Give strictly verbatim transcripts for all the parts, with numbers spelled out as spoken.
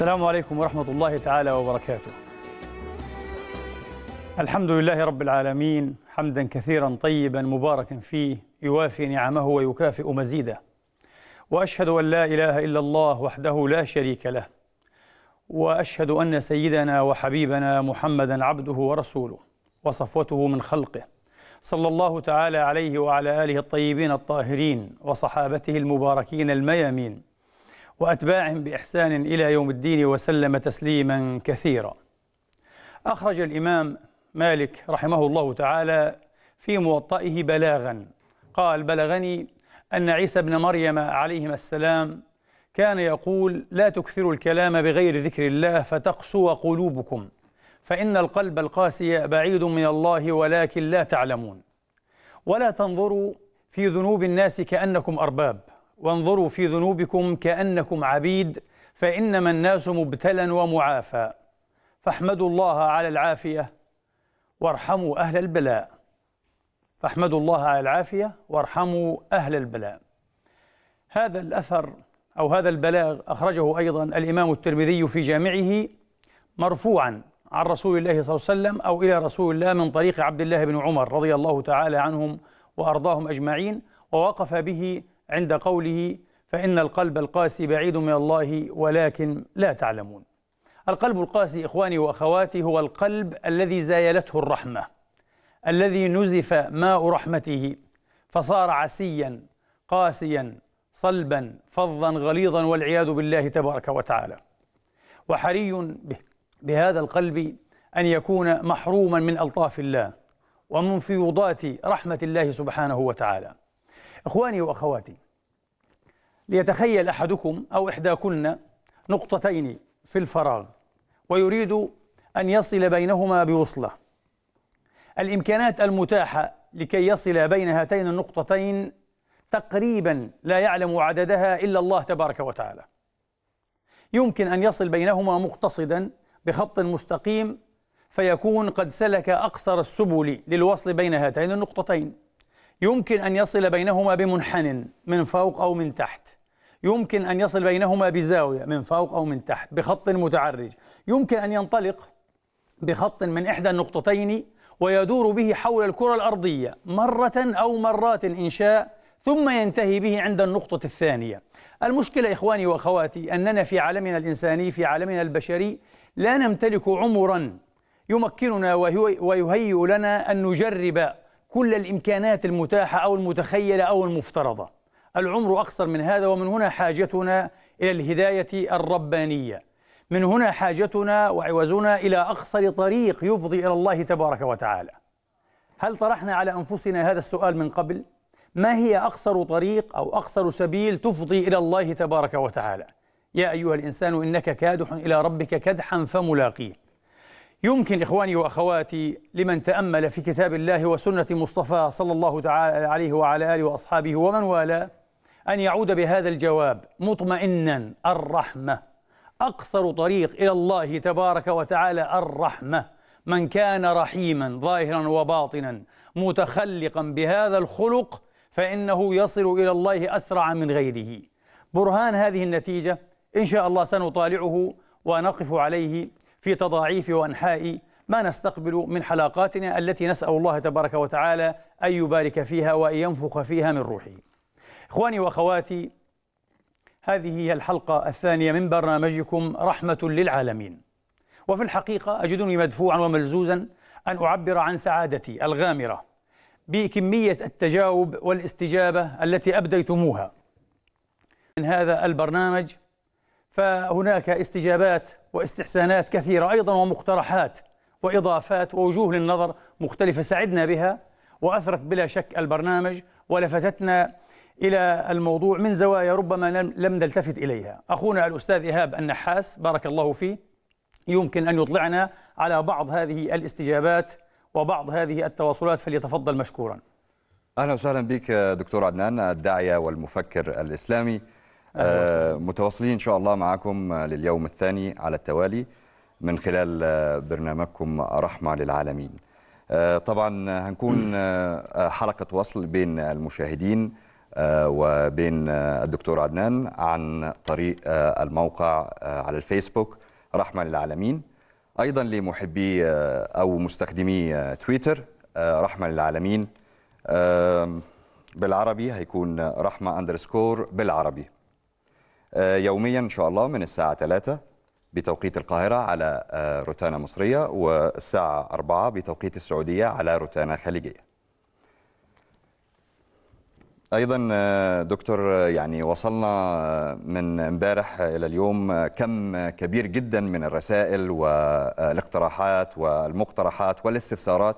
السلام عليكم ورحمة الله تعالى وبركاته. الحمد لله رب العالمين حمدا كثيرا طيبا مباركا فيه يوافي نعمه ويكافئ مزيده، وأشهد أن لا إله إلا الله وحده لا شريك له، وأشهد أن سيدنا وحبيبنا محمدا عبده ورسوله وصفوته من خلقه، صلى الله تعالى عليه وعلى آله الطيبين الطاهرين وصحابته المباركين الميامين وأتباعهم بإحسان إلى يوم الدين وسلم تسليما كثيرا. أخرج الإمام مالك رحمه الله تعالى في موطئه بلاغا، قال: بلغني أن عيسى بن مريم عليهما السلام كان يقول: لا تكثروا الكلام بغير ذكر الله فتقسو قلوبكم، فإن القلب القاسي بعيد من الله ولكن لا تعلمون. ولا تنظروا في ذنوب الناس كأنكم أرباب، وانظروا في ذنوبكم كأنكم عبيد، فإنما الناس مبتلى ومعافى، فاحمدوا الله على العافية وارحموا أهل البلاء. فاحمدوا الله على العافية وارحموا أهل البلاء. هذا الأثر أو هذا البلاغ أخرجه أيضا الإمام الترمذي في جامعه مرفوعا عن رسول الله صلى الله عليه وسلم أو إلى رسول الله من طريق عبد الله بن عمر رضي الله تعالى عنهم وأرضاهم أجمعين، ووقف به عند قوله: فإن القلب القاسي بعيد من الله ولكن لا تعلمون. القلب القاسي إخواني وأخواتي هو القلب الذي زايلته الرحمة، الذي نزف ماء رحمته فصار عسيا قاسيا صلبا فظا غليظا والعياذ بالله تبارك وتعالى. وحري بهذا القلب أن يكون محروما من ألطاف الله ومن فيوضات رحمة الله سبحانه وتعالى. إخواني وأخواتي، ليتخيل أحدكم أو إحداكن نقطتين في الفراغ ويريد أن يصل بينهما بوصلة. الإمكانات المتاحة لكي يصل بين هاتين النقطتين تقريبا لا يعلم عددها إلا الله تبارك وتعالى. يمكن أن يصل بينهما مقتصدا بخط مستقيم فيكون قد سلك أقصر السبل للوصل بين هاتين النقطتين. يمكن أن يصل بينهما بمنحن من فوق أو من تحت. يمكن أن يصل بينهما بزاوية من فوق أو من تحت بخط متعرج. يمكن أن ينطلق بخط من إحدى النقطتين ويدور به حول الكرة الأرضية مرة أو مرات إن شاء، ثم ينتهي به عند النقطة الثانية. المشكلة إخواني وأخواتي أننا في عالمنا الإنساني، في عالمنا البشري، لا نمتلك عمرا يمكننا ويهيئ لنا أن نجرب كل الإمكانات المتاحة أو المتخيلة أو المفترضة. العمر أقصر من هذا، ومن هنا حاجتنا إلى الهداية الربانية. من هنا حاجتنا وعوزنا إلى أقصر طريق يفضي إلى الله تبارك وتعالى. هل طرحنا على أنفسنا هذا السؤال من قبل؟ ما هي أقصر طريق أو أقصر سبيل تفضي إلى الله تبارك وتعالى؟ يا أيها الإنسان إنك كادح إلى ربك كدحا فملاقيه. يمكن إخواني وأخواتي لمن تأمل في كتاب الله وسنة مصطفى صلى الله تعالى عليه وعلى آله وأصحابه ومن والاه أن يعود بهذا الجواب مطمئنا: الرحمة. أقصر طريق إلى الله تبارك وتعالى الرحمة. من كان رحيما ظاهرا وباطنا متخلقا بهذا الخلق فإنه يصل إلى الله أسرع من غيره. برهان هذه النتيجة إن شاء الله سنطالعه ونقف عليه في تضاعيف وأنحاء ما نستقبل من حلقاتنا التي نسأل الله تبارك وتعالى أن يبارك فيها وأن ينفخ فيها من روحه. إخواني وأخواتي، هذه هي الحلقة الثانية من برنامجكم رحمة للعالمين. وفي الحقيقة أجدني مدفوعا وملزوزا أن أعبر عن سعادتي الغامرة بكمية التجاوب والاستجابة التي أبديتموها من هذا البرنامج. فهناك استجابات واستحسانات كثيرة أيضا ومقترحات وإضافات ووجوه للنظر مختلفة سعدنا بها، وأثرت بلا شك البرنامج ولفتتنا إلى الموضوع من زوايا ربما لم نلتفت إليها. أخونا الأستاذ إيهاب النحاس بارك الله فيه يمكن أن يطلعنا على بعض هذه الاستجابات وبعض هذه التواصلات، فليتفضل مشكورا. أهلا وسهلا بك دكتور عدنان، الداعية والمفكر الإسلامي. آه متواصلين إن شاء الله معكم لليوم الثاني على التوالي من خلال برنامجكم رحمة للعالمين. آه طبعا هنكون آه حلقة وصل بين المشاهدين وبين الدكتور عدنان عن طريق الموقع على الفيسبوك رحمة للعالمين. أيضا لمحبي أو مستخدمي تويتر رحمة للعالمين بالعربي هيكون رحمة أندرسكور بالعربي، يوميا إن شاء الله من الساعة ثلاثة بتوقيت القاهرة على روتانا مصرية، والساعة أربعة بتوقيت السعودية على روتانا خليجية. أيضا دكتور، يعني وصلنا من امبارح إلى اليوم كم كبير جدا من الرسائل والاقتراحات والمقترحات والاستفسارات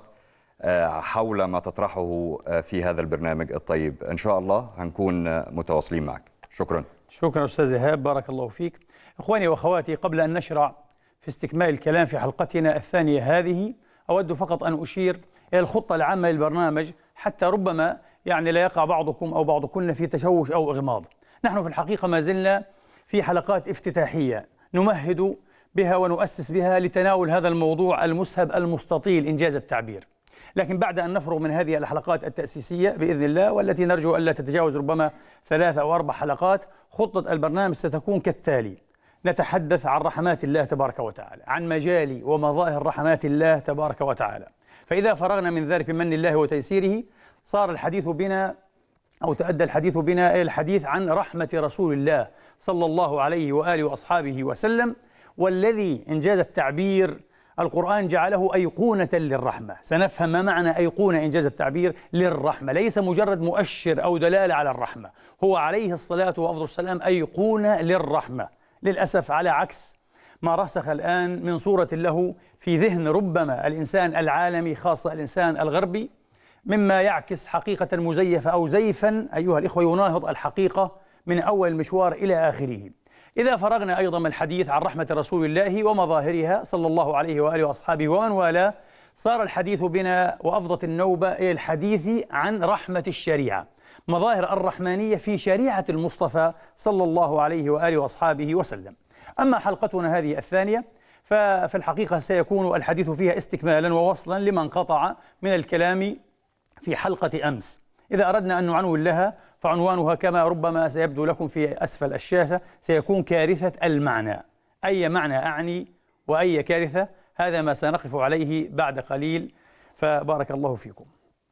حول ما تطرحه في هذا البرنامج الطيب. إن شاء الله هنكون متواصلين معك. شكرا. شكرا أستاذ إيهاب، بارك الله فيك. إخواني وأخواتي، قبل أن نشرع في استكمال الكلام في حلقتنا الثانية هذه، أود فقط أن أشير إلى الخطة العامة للبرنامج حتى ربما يعني لا يقع بعضكم أو بعضكن في تشوش أو إغماض. نحن في الحقيقة ما زلنا في حلقات افتتاحية نمهد بها ونؤسس بها لتناول هذا الموضوع المسهب المستطيل إنجاز التعبير. لكن بعد أن نفرغ من هذه الحلقات التأسيسية بإذن الله، والتي نرجو ألا تتجاوز ربما ثلاث أو أربع حلقات، خطة البرنامج ستكون كالتالي: نتحدث عن رحمات الله تبارك وتعالى، عن مجال ومظاهر رحمات الله تبارك وتعالى. فإذا فرغنا من ذلك بمن الله وتيسيره، صار الحديث بنا أو تأدى الحديث بنا إلى الحديث عن رحمة رسول الله صلى الله عليه وآله وأصحابه وسلم، والذي إنجاز التعبير القرآن جعله أيقونة للرحمة. سنفهم ما معنى أيقونة إنجاز التعبير للرحمة، ليس مجرد مؤشر أو دلالة على الرحمة، هو عليه الصلاة وأفضل السلام أيقونة للرحمة. للأسف على عكس ما رسخ الآن من صورة له في ذهن ربما الإنسان العالمي، خاصة الإنسان الغربي، مما يعكس حقيقة مزيفة أو زيفا أيها الإخوة يناهض الحقيقة من أول المشوار إلى آخره. إذا فرغنا أيضا من الحديث عن رحمة رسول الله ومظاهرها صلى الله عليه وآله وأصحابه ومن والاه، صار الحديث بنا وأفضت النوبة إلى الحديث عن رحمة الشريعة، مظاهر الرحمانية في شريعة المصطفى صلى الله عليه وآله وأصحابه وسلم. أما حلقتنا هذه الثانية ففي الحقيقة سيكون الحديث فيها استكمالا ووصلا لما انقطع من الكلام في حلقة أمس. إذا أردنا أن نعنون لها فعنوانها كما ربما سيبدو لكم في أسفل الشاشة، سيكون كارثة المعنى. أي معنى أعني وأي كارثة؟ هذا ما سنقف عليه بعد قليل، فبارك الله فيكم.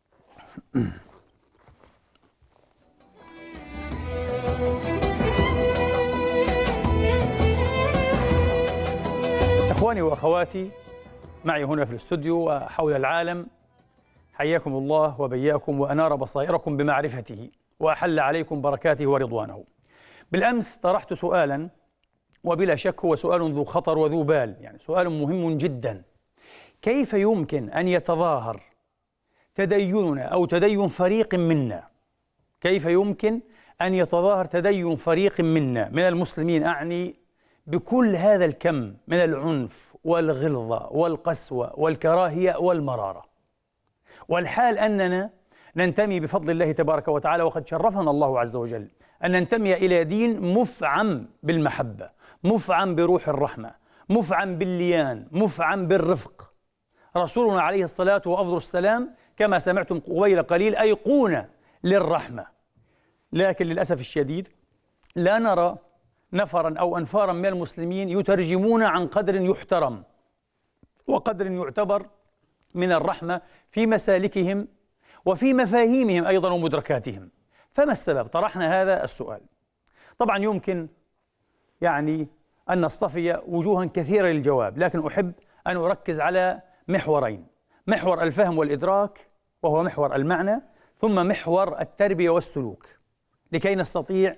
إخواني وأخواتي معي هنا في الاستوديو وحول العالم، حياكم الله وبياكم وأنار بصائركم بمعرفته وأحل عليكم بركاته ورضوانه. بالأمس طرحت سؤالا، وبلا شك هو سؤال ذو خطر وذو بال، يعني سؤال مهم جدا: كيف يمكن أن يتظاهر تديننا أو تدين فريق منا، كيف يمكن أن يتظاهر تدين فريق منا من المسلمين، أعني بكل هذا الكم من العنف والغلظة والقسوة والكراهية والمرارة، والحال أننا ننتمي بفضل الله تبارك وتعالى، وقد شرفنا الله عز وجل أن ننتمي إلى دين مفعم بالمحبة، مفعم بروح الرحمة، مفعم بالليان، مفعم بالرفق. رسولنا عليه الصلاة وأفضل السلام كما سمعتم قبيل قليل أيقونة للرحمة. لكن للأسف الشديد لا نرى نفرا أو أنفارا من المسلمين يترجمون عن قدر يحترم وقدر يعتبر من الرحمة في مسالكهم وفي مفاهيمهم أيضا ومدركاتهم. فما السبب؟ طرحنا هذا السؤال. طبعا يمكن يعني أن نصطفي وجوها كثيرة للجواب، لكن أحب أن أركز على محورين: محور الفهم والإدراك وهو محور المعنى، ثم محور التربية والسلوك، لكي نستطيع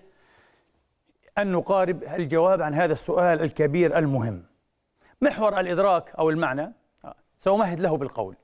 أن نقارب الجواب عن هذا السؤال الكبير المهم. محور الإدراك أو المعنى سأمهد له بالقول: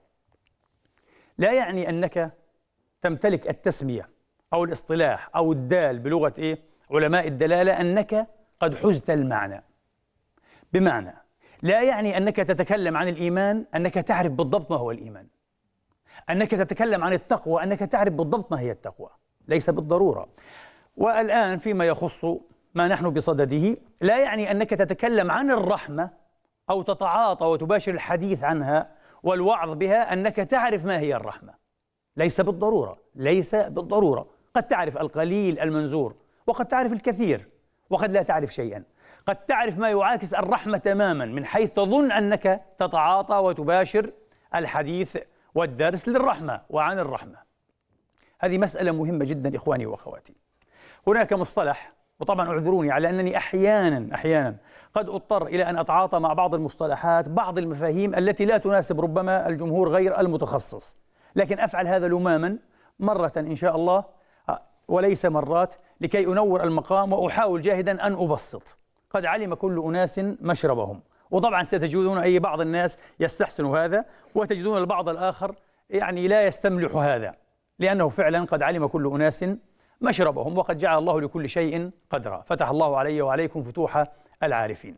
لا يعني أنك تمتلك التسمية أو الاصطلاح أو الدال بلغة إيه؟ علماء الدلالة أنك قد حزت المعنى. بمعنى لا يعني أنك تتكلم عن الإيمان أنك تعرف بالضبط ما هو الإيمان، أنك تتكلم عن التقوى أنك تعرف بالضبط ما هي التقوى، ليس بالضرورة. والآن فيما يخص ما نحن بصدده، لا يعني أنك تتكلم عن الرحمة أو تتعاطى وتباشر الحديث عنها والوعظ بها أنك تعرف ما هي الرحمة، ليس بالضرورة، ليس بالضرورة. قد تعرف القليل المنزور وقد تعرف الكثير وقد لا تعرف شيئا. قد تعرف ما يعاكس الرحمة تماما من حيث تظن أنك تتعاطى وتباشر الحديث والدرس للرحمة وعن الرحمة. هذه مسألة مهمة جدا إخواني وأخواتي. هناك مصطلح، وطبعا اعذروني على أنني أحيانا أحيانا قد أضطر إلى أن أتعاطى مع بعض المصطلحات، بعض المفاهيم التي لا تناسب ربما الجمهور غير المتخصص، لكن أفعل هذا لماما مرة إن شاء الله وليس مرات، لكي أنور المقام وأحاول جاهدا أن أبسط. قد علم كل أناس مشربهم، وطبعا ستجدون أي بعض الناس يستحسن هذا، وتجدون البعض الآخر يعني لا يستملح هذا، لأنه فعلا قد علم كل أناس مشربهم، وقد جعل الله لكل شيء قدرا. فتح الله علي وعليكم فتوح العارفين.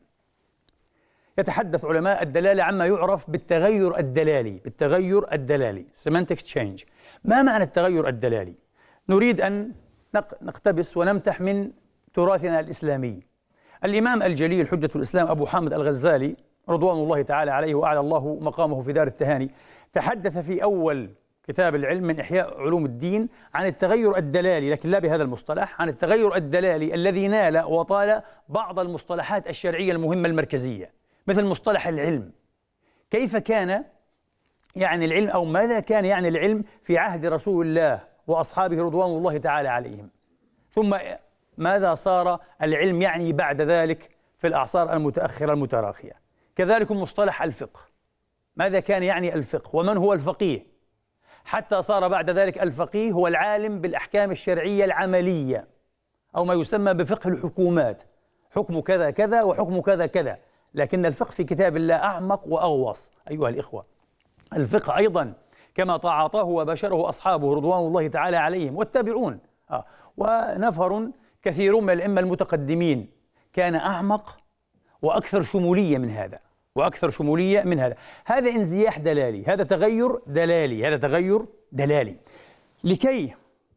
يتحدث علماء الدلالة عما يعرف بالتغير الدلالي، بالتغير الدلالي semantic change. ما معنى التغير الدلالي؟ نريد أن نقتبس ونمتح من تراثنا الإسلامي. الإمام الجليل حجة الإسلام أبو حامد الغزالي رضوان الله تعالى عليه وأعلى الله مقامه في دار التهاني تحدث في أول كتاب العلم من إحياء علوم الدين عن التغير الدلالي، لكن لا بهذا المصطلح، عن التغير الدلالي الذي نال وطال بعض المصطلحات الشرعية المهمة المركزية، مثل مصطلح العلم. كيف كان يعني العلم، أو ماذا كان يعني العلم في عهد رسول الله وأصحابه رضوان الله تعالى عليهم، ثم ماذا صار العلم يعني بعد ذلك في الأعصار المتأخرة المتراخية. كذلك مصطلح الفقه، ماذا كان يعني الفقه ومن هو الفقيه، حتى صار بعد ذلك الفقيه هو العالم بالأحكام الشرعية العملية، أو ما يسمى بفقه الحكومات، حكم كذا كذا وحكم كذا كذا. لكن الفقه في كتاب الله أعمق وأغوص أيها الإخوة. الفقه أيضا كما تعاطاه وبشره أصحابه رضوان الله تعالى عليهم والتابعون آه. ونفر كثير من الأئمة المتقدمين كان أعمق وأكثر شمولية من هذا، وأكثر شمولية من هذا. هذا انزياح دلالي، هذا تغير دلالي، هذا تغير دلالي. لكي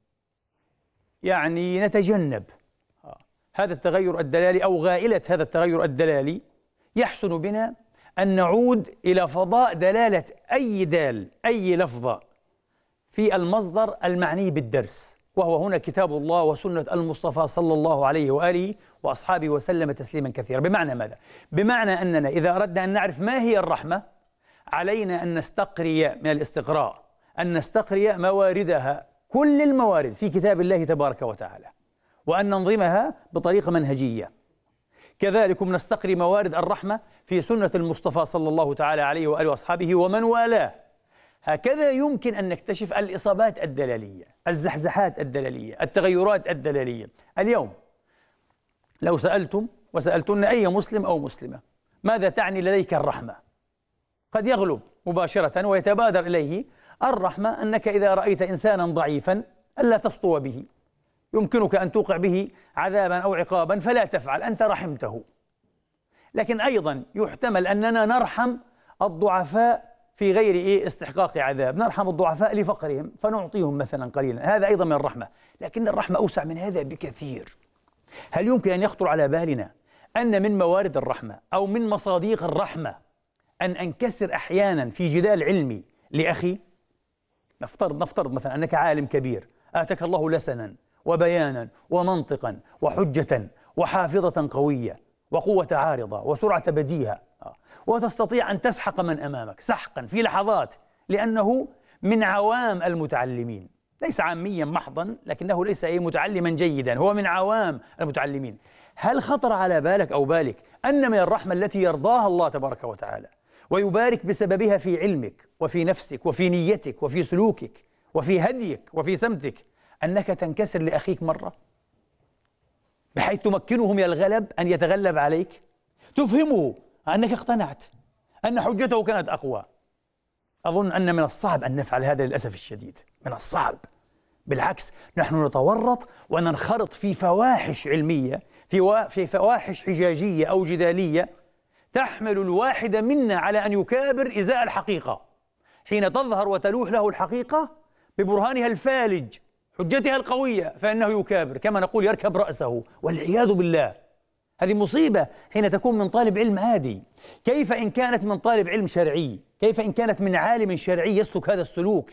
يعني نتجنب هذا التغير الدلالي أو غائلة هذا التغير الدلالي، يحسن بنا أن نعود إلى فضاء دلالة أي دال، أي لفظة في المصدر المعني بالدرس، وهو هنا كتاب الله وسنة المصطفى صلى الله عليه وآله وأصحابه وسلم تسليما كثيرا. بمعنى ماذا؟ بمعنى أننا إذا أردنا أن نعرف ما هي الرحمة علينا أن نستقري من الاستقراء، أن نستقري مواردها، كل الموارد في كتاب الله تبارك وتعالى، وأن ننظمها بطريقة منهجية. كذلك نستقري موارد الرحمة في سنة المصطفى صلى الله تعالى عليه وآله وأصحابه ومن والاه. هكذا يمكن أن نكتشف الإصابات الدلالية، الزحزحات الدلالية، التغيرات الدلالية. اليوم لو سألتم وسألتن أي مسلم أو مسلمة ماذا تعني لديك الرحمة، قد يغلب مباشرة ويتبادر إليه الرحمة أنك إذا رأيت إنسانا ضعيفا ألا تسطو به، يمكنك أن توقع به عذابا أو عقابا فلا تفعل، أنت رحمته. لكن أيضا يحتمل أننا نرحم الضعفاء في غير إيه استحقاق عذاب، نرحم الضعفاء لفقرهم فنعطيهم مثلا قليلا، هذا أيضا من الرحمة. لكن الرحمة أوسع من هذا بكثير. هل يمكن أن يخطر على بالنا أن من موارد الرحمة أو من مصاديق الرحمة أن أنكسر أحيانا في جدال علمي لأخي؟ نفترض نفترض مثلا أنك عالم كبير آتك الله لسنا وبيانا ومنطقا وحجة وحافظة قوية وقوة عارضة وسرعة بديهة، وتستطيع أن تسحق من أمامك سحقا في لحظات، لأنه من عوام المتعلمين، ليس عاميا محضا لكنه ليس أي متعلما جيدا، هو من عوام المتعلمين. هل خطر على بالك أو بالك أن من الرحمة التي يرضاها الله تبارك وتعالى ويبارك بسببها في علمك وفي نفسك وفي نيتك وفي سلوكك وفي هديك وفي سمتك أنك تنكسر لأخيك مرة بحيث تمكنه من الغلب، أن يتغلب عليك، تفهمه أنك اقتنعت أن حجته كانت أقوى؟ أظن أن من الصعب أن نفعل هذا للأسف الشديد، من الصعب. بالعكس نحن نتورط وننخرط في فواحش علمية، في, و... في فواحش حجاجية أو جدالية تحمل الواحد منا على أن يكابر إزاء الحقيقة، حين تظهر وتلوح له الحقيقة ببرهانها الفالج حجتها القوية فإنه يكابر، كما نقول يركب رأسه والعياذ بالله. هذه مصيبة حين تكون من طالب علم عادي. كيف إن كانت من طالب علم شرعي؟ كيف إن كانت من عالم شرعي يسلك هذا السلوك؟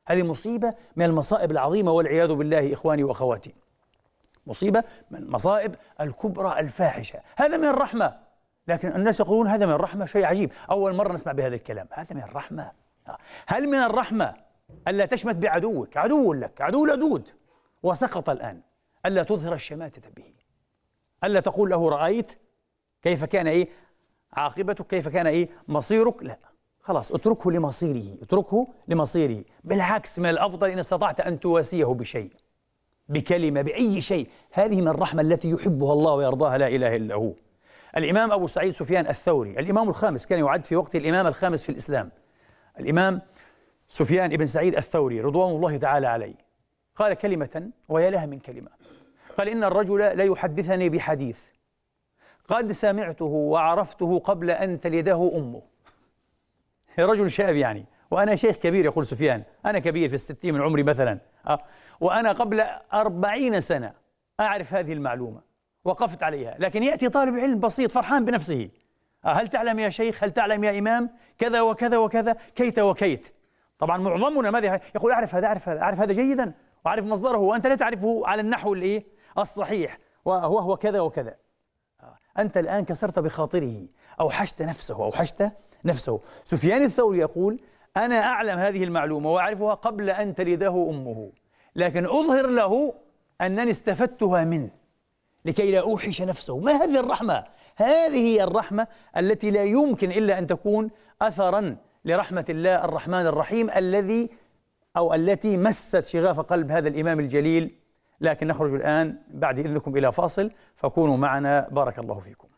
هذه مصيبة من المصائب العظيمة والعياذ بالله إخواني وأخواتي، مصيبة من المصائب الكبرى الفاحشة. هذا من الرحمة، لكن الناس يقولون هذا من الرحمة، شيء عجيب، أول مرة نسمع بهذا الكلام. هذا من الرحمة. هل من الرحمة ألا تشمت بعدوك، عدو لك، عدو لدود وسقط الآن، ألا تظهر الشماتة به، ألا تقول له رأيت كيف كان إيه عاقبتك، كيف كان إيه مصيرك؟ لا، خلاص اتركه لمصيره، اتركه لمصيره. بالعكس، من الأفضل إن استطعت أن تواسيه بشيء، بكلمة، بأي شيء. هذه من الرحمة التي يحبها الله ويرضاها، لا إله إلا هو. الإمام أبو سعيد سفيان الثوري، الإمام الخامس، كان يعد في وقت الإمام الخامس في الإسلام، الإمام سفيان بن سعيد الثوري رضوان الله تعالى عليه، قال كلمة ويا لها من كلمة. قال: إن الرجل لا يحدثني بحديث قد سمعته وعرفته قبل أن تلده أمه. رجل شاب يعني، وأنا شيخ كبير، يقول سفيان، أنا كبير في الستين من عمري مثلا، أه؟ وأنا قبل أربعين سنة أعرف هذه المعلومة، وقفت عليها. لكن يأتي طالب علم بسيط فرحان بنفسه: أه هل تعلم يا شيخ، هل تعلم يا إمام كذا وكذا وكذا، كيت وكيت. طبعا معظمنا ماذا يقول؟ أعرف هذا، أعرف هذا، أعرف هذا جيدا، وأعرف مصدره، وأنت لا تعرفه على النحو الإيه الصحيح، وهو هو كذا وكذا. أنت الآن كسرت بخاطره، أوحشت نفسه، أوحشت نفسه. سفيان الثوري يقول: أنا أعلم هذه المعلومة وأعرفها قبل أن تلده أمه، لكن أظهر له أنني استفدتها منه لكي لا أوحش نفسه. ما هذه الرحمة؟ هذه هي الرحمة التي لا يمكن إلا أن تكون أثراً لرحمة الله الرحمن الرحيم، الذي أو التي مست شغاف قلب هذا الإمام الجليل. لكن نخرج الآن بعد إذنكم إلى فاصل، فكونوا معنا، بارك الله فيكم.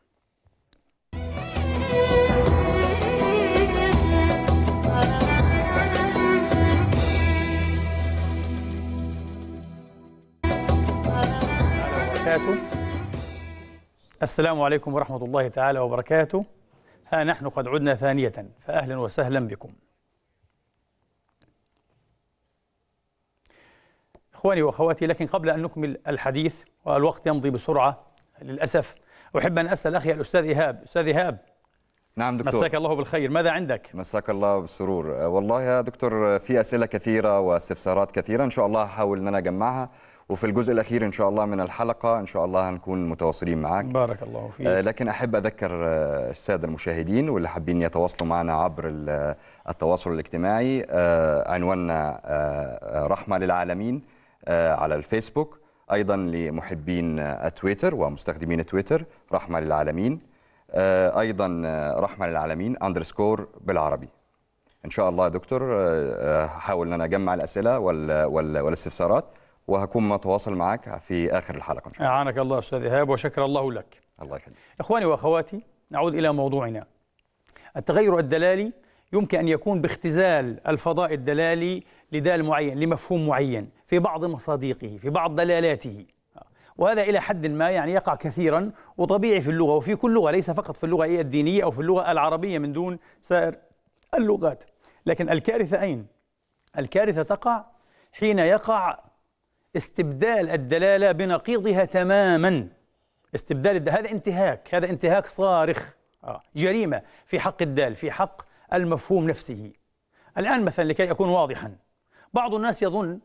السلام عليكم ورحمة الله تعالى وبركاته. ها نحن قد عدنا ثانية، فأهلا وسهلا بكم. إخواني وأخواتي، لكن قبل أن نكمل الحديث والوقت يمضي بسرعة للأسف، أحب أن أسأل أخي الأستاذ إيهاب. أستاذ إيهاب. نعم دكتور. مساك الله بالخير، ماذا عندك؟ مساك الله بالسرور. والله يا دكتور في أسئلة كثيرة واستفسارات كثيرة، إن شاء الله هحاول أن أنا أجمعها، وفي الجزء الأخير إن شاء الله من الحلقة إن شاء الله هنكون متواصلين معك. بارك الله فيك. آه لكن أحب أذكر آه السادة المشاهدين واللي حابين يتواصلوا معنا عبر التواصل الاجتماعي، آه عنواننا آه رحمة للعالمين آه على الفيسبوك، أيضا لمحبين آه تويتر ومستخدمين تويتر رحمة للعالمين، آه أيضا آه رحمة للعالمين أندرسكور بالعربي. إن شاء الله يا دكتور آه هحاول أن أنا أجمع الأسئلة والاستفسارات، وهكون متواصل معك في آخر الحلقة إن شاء الله. أعانك الله أستاذ إيهاب وشكر الله لك. الله يخليك. إخواني وأخواتي، نعود إلى موضوعنا. التغير الدلالي يمكن أن يكون باختزال الفضاء الدلالي لدال معين، لمفهوم معين في بعض مصادقه، في بعض دلالاته، وهذا إلى حد ما يعني يقع كثيرا وطبيعي في اللغة، وفي كل لغة، ليس فقط في اللغة الدينية أو في اللغة العربية من دون سائر اللغات. لكن الكارثة أين؟ الكارثة تقع حين يقع استبدال الدلالة بنقيضها تماما. استبدال الدلالة هذا انتهاك، هذا انتهاك صارخ، آه. جريمة في حق الدال، في حق المفهوم نفسه. الآن مثلا لكي أكون واضحا، بعض الناس يظن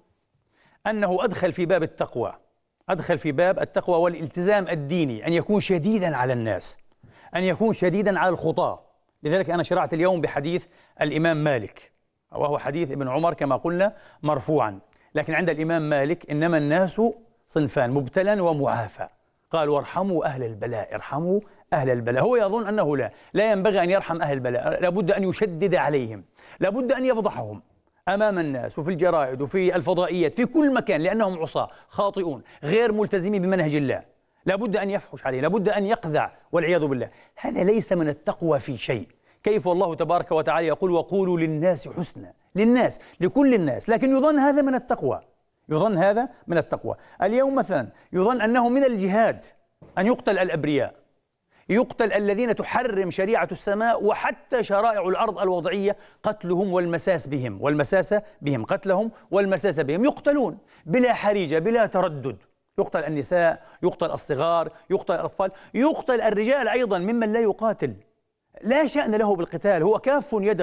أنه أدخل في باب التقوى، أدخل في باب التقوى والالتزام الديني، أن يكون شديدا على الناس، أن يكون شديدا على الخطاة. لذلك أنا شرعت اليوم بحديث الإمام مالك، وهو حديث ابن عمر كما قلنا مرفوعا. لكن عند الإمام مالك: إنما الناس صنفان، مبتلى ومعافى. قال: وارحموا أهل البلاء، ارحموا أهل البلاء. هو يظن أنه لا لا ينبغي أن يرحم أهل البلاء، لابد أن يشدد عليهم، لابد أن يفضحهم أمام الناس وفي الجرائد وفي الفضائيات في كل مكان، لأنهم عصاة خاطئون غير ملتزمين بمنهج الله، لابد أن يفحش عليه، لابد أن يقذع والعياذ بالله. هذا ليس من التقوى في شيء. كيف والله تبارك وتعالى يقول: وقولوا للناس حسنا، للناس، لكل الناس، لكن يظن هذا من التقوى، يظن هذا من التقوى. اليوم مثلا يظن أنه من الجهاد أن يقتل الأبرياء، يقتل الذين تحرم شريعة السماء وحتى شرائع الأرض الوضعية قتلهم والمساس بهم، والمساس بهم، قتلهم والمساس بهم، يقتلون بلا حريجة بلا تردد. يقتل النساء، يقتل الصغار، يقتل الأطفال، يقتل الرجال أيضا ممن لا يقاتل، لا شأن له بالقتال، هو كاف يده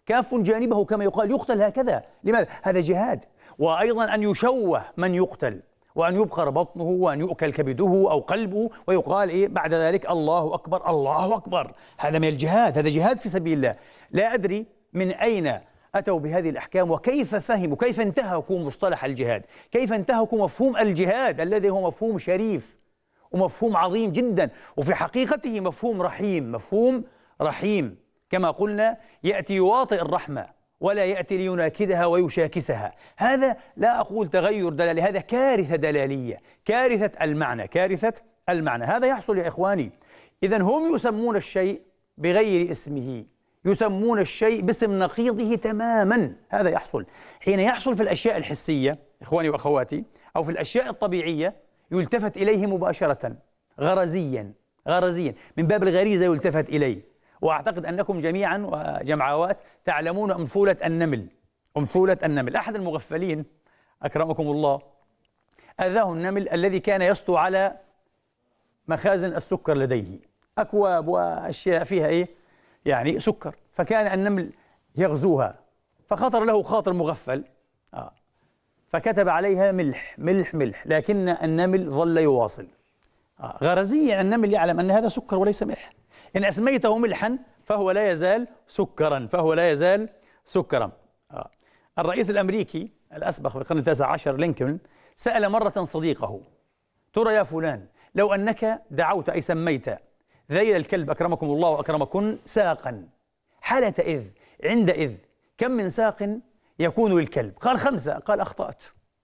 كاف جانبه كما يقال، يقتل هكذا. لماذا؟ هذا جهاد. وأيضا أن يشوه من يقتل، وأن يبقر بطنه، وأن يؤكل كبده أو قلبه، ويقال إيه بعد ذلك الله أكبر الله أكبر. هذا من الجهاد، هذا جهاد في سبيل الله. لا أدري من أين أتوا بهذه الأحكام، وكيف فهموا، كيف انتهكوا مصطلح الجهاد، كيف انتهكوا مفهوم الجهاد الذي هو مفهوم شريف ومفهوم عظيم جدا، وفي حقيقته مفهوم رحيم، مفهوم رحيم كما قلنا، يأتي يواطئ الرحمة ولا يأتي ليناكدها ويشاكسها. هذا لا أقول تغير دلالي، هذا كارثة دلالية، كارثة المعنى، كارثة المعنى. هذا يحصل يا إخواني. إذن هم يسمون الشيء بغير اسمه، يسمون الشيء باسم نقيضه تماما. هذا يحصل حين يحصل في الأشياء الحسية إخواني وأخواتي، أو في الأشياء الطبيعية، يلتفت إليه مباشرة غرزيا، غرزيا من باب الغريزة يلتفت إليه. وأعتقد أنكم جميعا وجمعوات تعلمون أمثولة النمل، أمثولة النمل. أحد المغفلين أكرمكم الله أذاه النمل الذي كان يسطو على مخازن السكر لديه، أكواب وأشياء فيها إيه يعني سكر، فكان النمل يغزوها، فخطر له خاطر مغفل آه. فكتب عليها ملح ملح ملح، لكن النمل ظل يواصل. آه. غرزيا النمل يعلم أن هذا سكر وليس ملح. إن أسميته ملحا فهو لا يزال سكرا، فهو لا يزال سكرا. آه. الرئيس الأمريكي الأسبق في القرن التاسع عشر لينكولن سأل مرة صديقه: ترى يا فلان، لو أنك دعوت أي سميت ذيل الكلب أكرمكم الله وأكرمكن ساقا، حالة إذ عندئذ كم من ساق يكون للكلب؟ قال خمسة. قال أخطأت،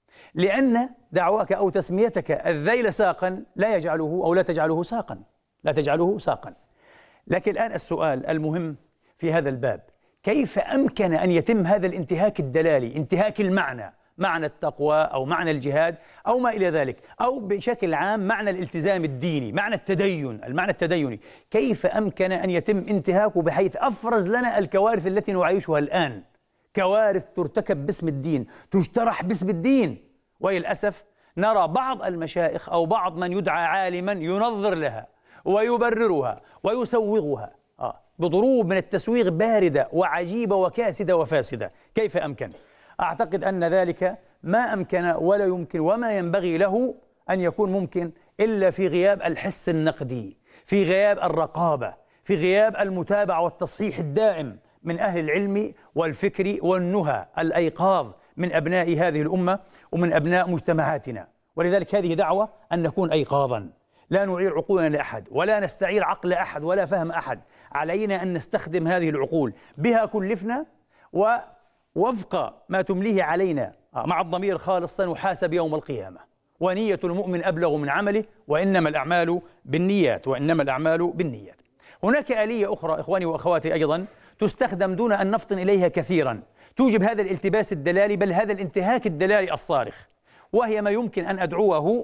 لأن دعواك أو تسميتك الذيل ساقا لا يجعله أو لا تجعله ساقا، لا تجعله ساقا. لكن الآن السؤال المهم في هذا الباب: كيف أمكن أن يتم هذا الانتهاك الدلالي، انتهاك المعنى، معنى التقوى أو معنى الجهاد أو ما إلى ذلك، أو بشكل عام معنى الالتزام الديني، معنى التدين، المعنى التديني، كيف أمكن أن يتم انتهاكه بحيث أفرز لنا الكوارث التي نعيشها الآن؟ كوارث ترتكب باسم الدين، تجترح باسم الدين. وللأسف نرى بعض المشايخ أو بعض من يدعى عالما ينظر لها ويبررها ويسوغها آه. بضروب من التسويغ باردة وعجيبة وكاسدة وفاسدة. كيف أمكن؟ أعتقد أن ذلك ما أمكن ولا يمكن وما ينبغي له أن يكون ممكن إلا في غياب الحس النقدي، في غياب الرقابة، في غياب المتابعة والتصحيح الدائم من أهل العلم والفكر والنهى الأيقاظ من أبناء هذه الأمة ومن أبناء مجتمعاتنا. ولذلك هذه دعوة أن نكون أيقاظا، لا نعير عقولنا لأحد ولا نستعير عقل أحد ولا فهم أحد. علينا أن نستخدم هذه العقول، بها كلفنا ووفق ما تمليه علينا مع الضمير الخالص سنحاسب يوم القيامة. ونية المؤمن أبلغ من عمله، وإنما الأعمال بالنيات، وإنما الأعمال بالنيات. هناك آلية أخرى إخواني وأخواتي أيضا تستخدم دون أن نفطن إليها كثيرا، توجب هذا الالتباس الدلالي، بل هذا الانتهاك الدلالي الصارخ، وهي ما يمكن أن أدعوه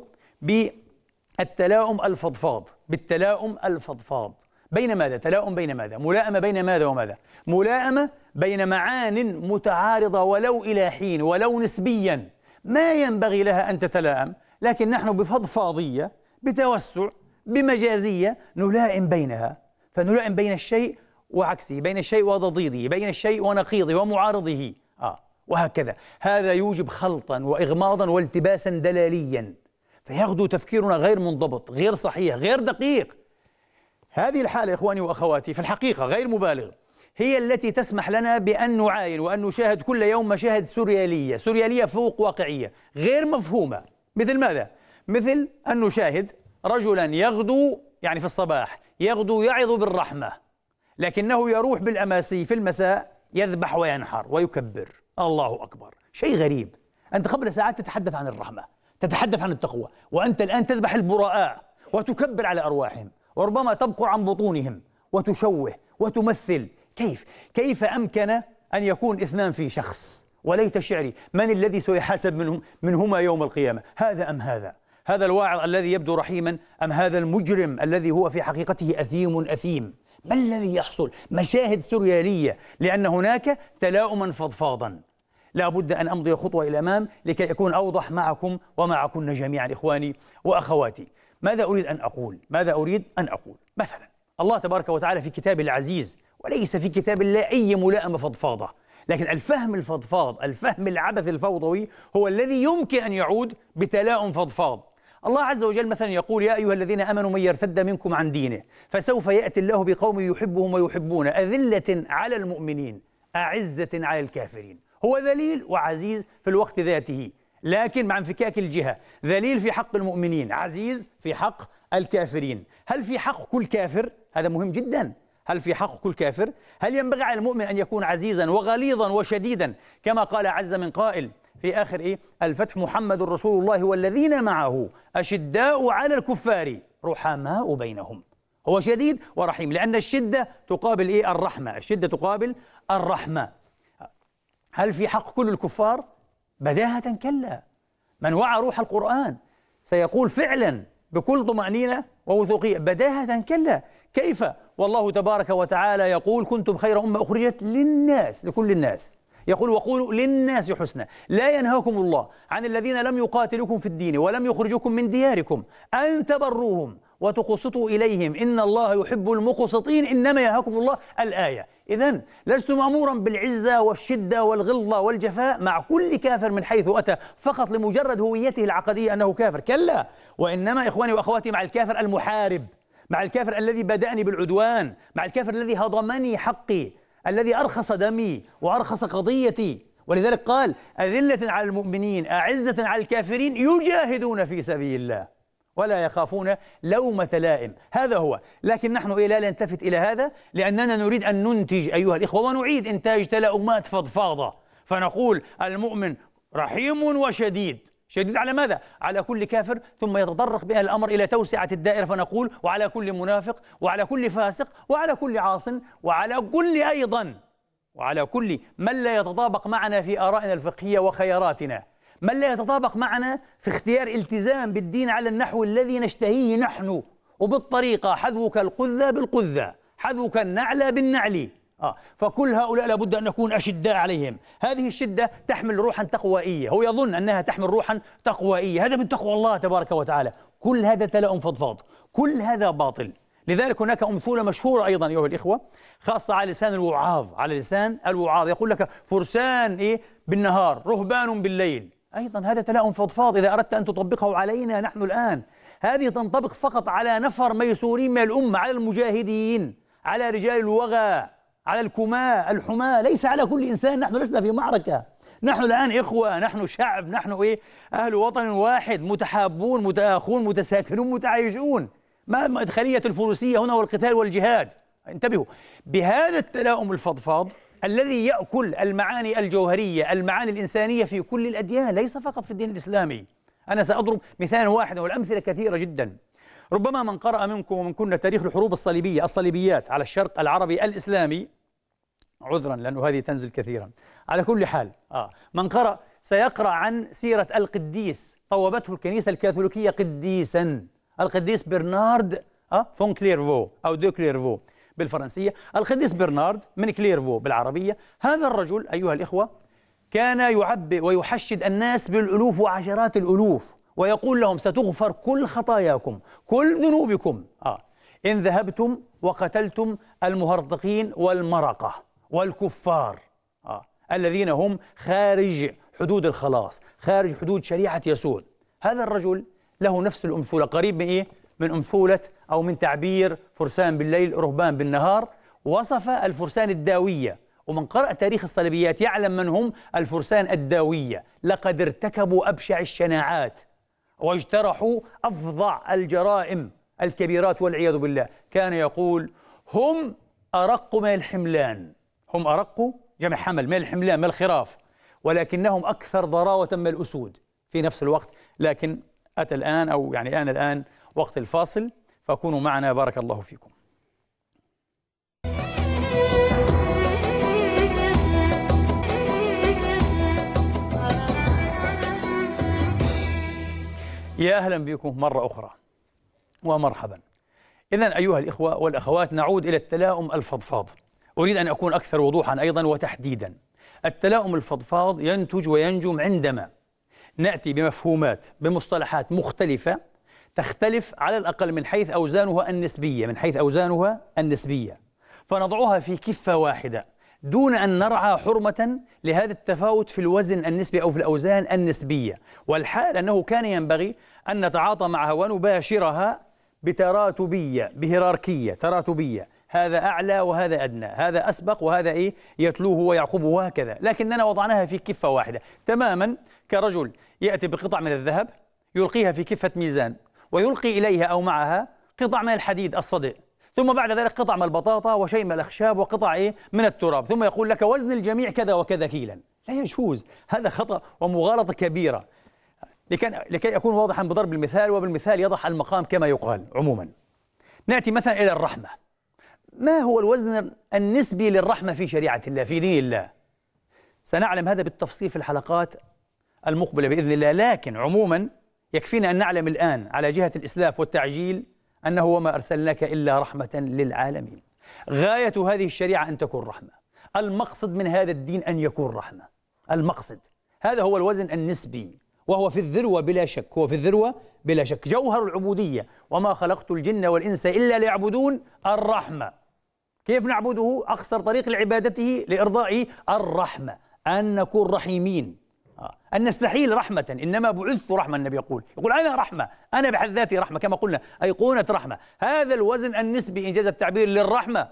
بالتلاؤم الفضفاض. بالتلاؤم الفضفاض بين ماذا؟ تلاؤم بين ماذا؟ ملائمة بين ماذا وماذا؟ ملائمة بين معان متعارضة ولو إلى حين ولو نسبيا ما ينبغي لها أن تتلائم، لكن نحن بفضفاضية، بتوسع، بمجازية نلائم بينها. فنلائم بين الشيء وعكسه، بين الشيء وضديده، بين الشيء ونقيضه ومعارضه آه. وهكذا. هذا يوجب خلطا وإغماضا والتباسا دلاليا، فيغدو تفكيرنا غير منضبط، غير صحيح، غير دقيق. هذه الحالة إخواني وأخواتي في الحقيقة غير مبالغ هي التي تسمح لنا بأن نعاين وأن نشاهد كل يوم مشاهد سوريالية، سوريالية فوق واقعية، غير مفهومة. مثل ماذا؟ مثل أن نشاهد رجلا يغدو يعني في الصباح يغدو يعظ بالرحمة، لكنه يروح بالأماسي في المساء يذبح وينحر ويكبر الله أكبر. شيء غريب. أنت قبل ساعات تتحدث عن الرحمة، تتحدث عن التقوى، وأنت الآن تذبح البراء وتكبر على أرواحهم، وربما تبقر عن بطونهم وتشوه وتمثل. كيف؟ كيف أمكن أن يكون اثنان في شخص؟ وليت شعري من الذي سيحاسب منهم منهما يوم القيامة؟ هذا أم هذا؟ هذا الواعظ الذي يبدو رحيما أم هذا المجرم الذي هو في حقيقته أثيم أثيم؟ ما الذي يحصل؟ مشاهد سوريالية، لأن هناك تلاؤما فضفاضا. لا بد أن أمضي خطوة إلى الأمام لكي أكون أوضح معكم ومعكن جميعا إخواني وأخواتي. ماذا أريد أن أقول؟ ماذا أريد أن أقول؟ مثلا الله تبارك وتعالى في كتابه العزيز وليس في كتاب الله أي ملائمة فضفاضة. لكن الفهم الفضفاض، الفهم العبث الفوضوي، هو الذي يمكن أن يعود بتلاؤم فضفاض. الله عز وجل مثلا يقول: يا أيها الذين آمنوا من يرتد منكم عن دينه فسوف يأتي الله بقوم يحبهم ويحبون أذلة على المؤمنين أعزة على الكافرين. هو ذليل وعزيز في الوقت ذاته، لكن مع انفكاك الجهة، ذليل في حق المؤمنين، عزيز في حق الكافرين. هل في حق كل كافر؟ هذا مهم جدا. هل في حق كل كافر؟ هل ينبغي على المؤمن أن يكون عزيزا وغليظا وشديدا كما قال عز من قائل في آخر إيه؟ الفتح: محمد رسول الله والذين معه أشداء على الكفار رحماء بينهم. هو شديد ورحيم، لأن الشدة تقابل إيه؟ الرحمة. الشدة تقابل الرحمة. هل في حق كل الكفار؟ بداهة كلا. من وعى روح القرآن سيقول فعلا بكل طمأنينة ووثوقية: بداهة كلا. كيف؟ والله تبارك وتعالى يقول: كنتم خير أمة أخرجت للناس، لكل الناس. يقول: وقولوا للناس حسنا. لا ينهاكم الله عن الذين لم يقاتلوكم في الدين ولم يخرجوكم من دياركم أن تبروهم وتقسطوا إليهم إن الله يحب المقسطين إنما ينهاكم الله. الآية. إذن لست مأمورا بالعزة والشدة والغلظة والجفاء مع كل كافر من حيث أتى فقط لمجرد هويته العقدية أنه كافر، كلا. وإنما إخواني وأخواتي مع الكافر المحارب، مع الكافر الذي بدأني بالعدوان، مع الكافر الذي هضمني حقي، الذي أرخص دمي وأرخص قضيتي. ولذلك قال: أذلة على المؤمنين أعزة على الكافرين يجاهدون في سبيل الله ولا يخافون لومة لائم. هذا هو. لكن نحن إيه لا نلتفت إلى هذا، لأننا نريد أن ننتج أيها الإخوة ونعيد إنتاج تلاؤمات فضفاضة، فنقول المؤمن رحيم وشديد. شديد على ماذا؟ على كل كافر، ثم يتطرق بها الأمر إلى توسعة الدائرة فنقول: وعلى كل منافق، وعلى كل فاسق، وعلى كل عاص، وعلى كل أيضا، وعلى كل من لا يتطابق معنا في آرائنا الفقهية وخياراتنا، من لا يتطابق معنا في اختيار التزام بالدين على النحو الذي نشتهيه نحن، وبالطريقة: حذوك القذة بالقذة، حذوك النعل بالنعل. آه فكل هؤلاء لابد أن نكون أشداء عليهم. هذه الشدة تحمل روحا تقوائية، هو يظن أنها تحمل روحا تقوائية، هذا من تقوى الله تبارك وتعالى. كل هذا تلاؤم فضفاض، كل هذا باطل. لذلك هناك أمثلة مشهورة أيضا أيها الإخوة، خاصة على لسان الوعاظ، على لسان الوعاظ، يقول لك: فرسان إيه بالنهار، رهبان بالليل. أيضا هذا تلاؤم فضفاض إذا أردت أن تطبقه علينا نحن الآن. هذه تنطبق فقط على نفر ميسورين من الأمة، على المجاهدين، على رجال الوغى، على الكماة الحماة، ليس على كل إنسان. نحن لسنا في معركة، نحن الآن إخوة، نحن شعب، نحن إيه؟ أهل وطن واحد، متحابون متآخون متساكنون متعايشون. ما مدخلية الفروسية هنا والقتال والجهاد. انتبهوا بهذا التلاؤم الفضفاض الذي يأكل المعاني الجوهرية، المعاني الإنسانية في كل الأديان، ليس فقط في الدين الإسلامي. أنا سأضرب مثال واحد والأمثلة كثيرة جدا. ربما من قرأ منكم ومن كنا تاريخ الحروب الصليبية، الصليبيات على الشرق العربي الإسلامي، عذرا لأنه هذه تنزل كثيرا، على كل حال آه من قرأ سيقرأ عن سيرة القديس طوبته الكنيسة الكاثوليكية قديسا، القديس برنارد آه فون كليرفو أو دو كليرفو بالفرنسية، القديس برنارد من كليرفو بالعربية. هذا الرجل أيها الإخوة كان يعبئ ويحشد الناس بالألوف وعشرات الألوف، ويقول لهم: ستغفر كل خطاياكم، كل ذنوبكم آه إن ذهبتم وقتلتم المهرطقين والمرقة والكفار آه الذين هم خارج حدود الخلاص، خارج حدود شريعة يسوع. هذا الرجل له نفس الأمثلة، قريب من إيه؟ من أمثلة أو من تعبير فرسان بالليل رهبان بالنهار. وصف الفرسان الداوية، ومن قرأ تاريخ الصليبيات يعلم من هم الفرسان الداوية. لقد ارتكبوا أبشع الشناعات واجترحوا أفظع الجرائم الكبيرات والعياذ بالله. كان يقول: هم أرق من الحملان، هم أرق جمع حمل من الحملان من الخراف، ولكنهم أكثر ضراوة من الأسود في نفس الوقت. لكن أتى الآن أو يعني الآن الآن وقت الفاصل، فكونوا معنا بارك الله فيكم. يا أهلا بكم مرة أخرى ومرحبا. إذن أيها الإخوة والأخوات نعود إلى التلاؤم الفضفاض. أريد أن أكون أكثر وضوحا أيضا وتحديدا. التلاؤم الفضفاض ينتج وينجم عندما نأتي بمفهومات بمصطلحات مختلفة تختلف على الأقل من حيث أوزانها النسبية، من حيث أوزانها النسبية. فنضعها في كفة واحدة دون أن نرعى حرمة لهذا التفاوت في الوزن النسبي أو في الأوزان النسبية. والحال أنه كان ينبغي أن نتعاطى معها ونباشرها بتراتبية، بهيراركية تراتبية، هذا أعلى وهذا أدنى، هذا أسبق وهذا إيه يتلوه ويعقبه وهكذا، لكننا وضعناها في كفة واحدة تماما كرجل يأتي بقطع من الذهب يلقيها في كفة ميزان ويلقي إليها أو معها قطع من الحديد الصدئ، ثم بعد ذلك قطع من البطاطا وشيء من الأخشاب وقطع إيه من التراب، ثم يقول لك وزن الجميع كذا وكذا كيلا. لا يجوز، هذا خطأ ومغالطة كبيرة. لكي لكي أكون واضحا بضرب المثال، وبالمثال يضح المقام كما يقال. عموما نأتي مثلا إلى الرحمة. ما هو الوزن النسبي للرحمة في شريعة الله في دين الله؟ سنعلم هذا بالتفصيل في الحلقات المقبلة بإذن الله، لكن عموما يكفينا أن نعلم الآن على جهة الإسلاف والتعجيل أنه وما أرسلناك إلا رحمة للعالمين. غاية هذه الشريعة أن تكون رحمة، المقصد من هذا الدين أن يكون رحمة، المقصد هذا هو الوزن النسبي، وهو في الذروة بلا شك، هو في الذروة بلا شك. جوهر العبودية وما خلقت الجن والإنس إلا ليعبدون الرحمة. كيف نعبده؟ أقصر طريق لعبادته لإرضائه الرحمة، أن نكون رحيمين، أن نستحيل رحمة، إنما بعثت رحمة. النبي يقول يقول أنا رحمة، أنا بحد ذاتي رحمة، كما قلنا أيقونة رحمة. هذا الوزن النسبي إنجاز التعبير للرحمة.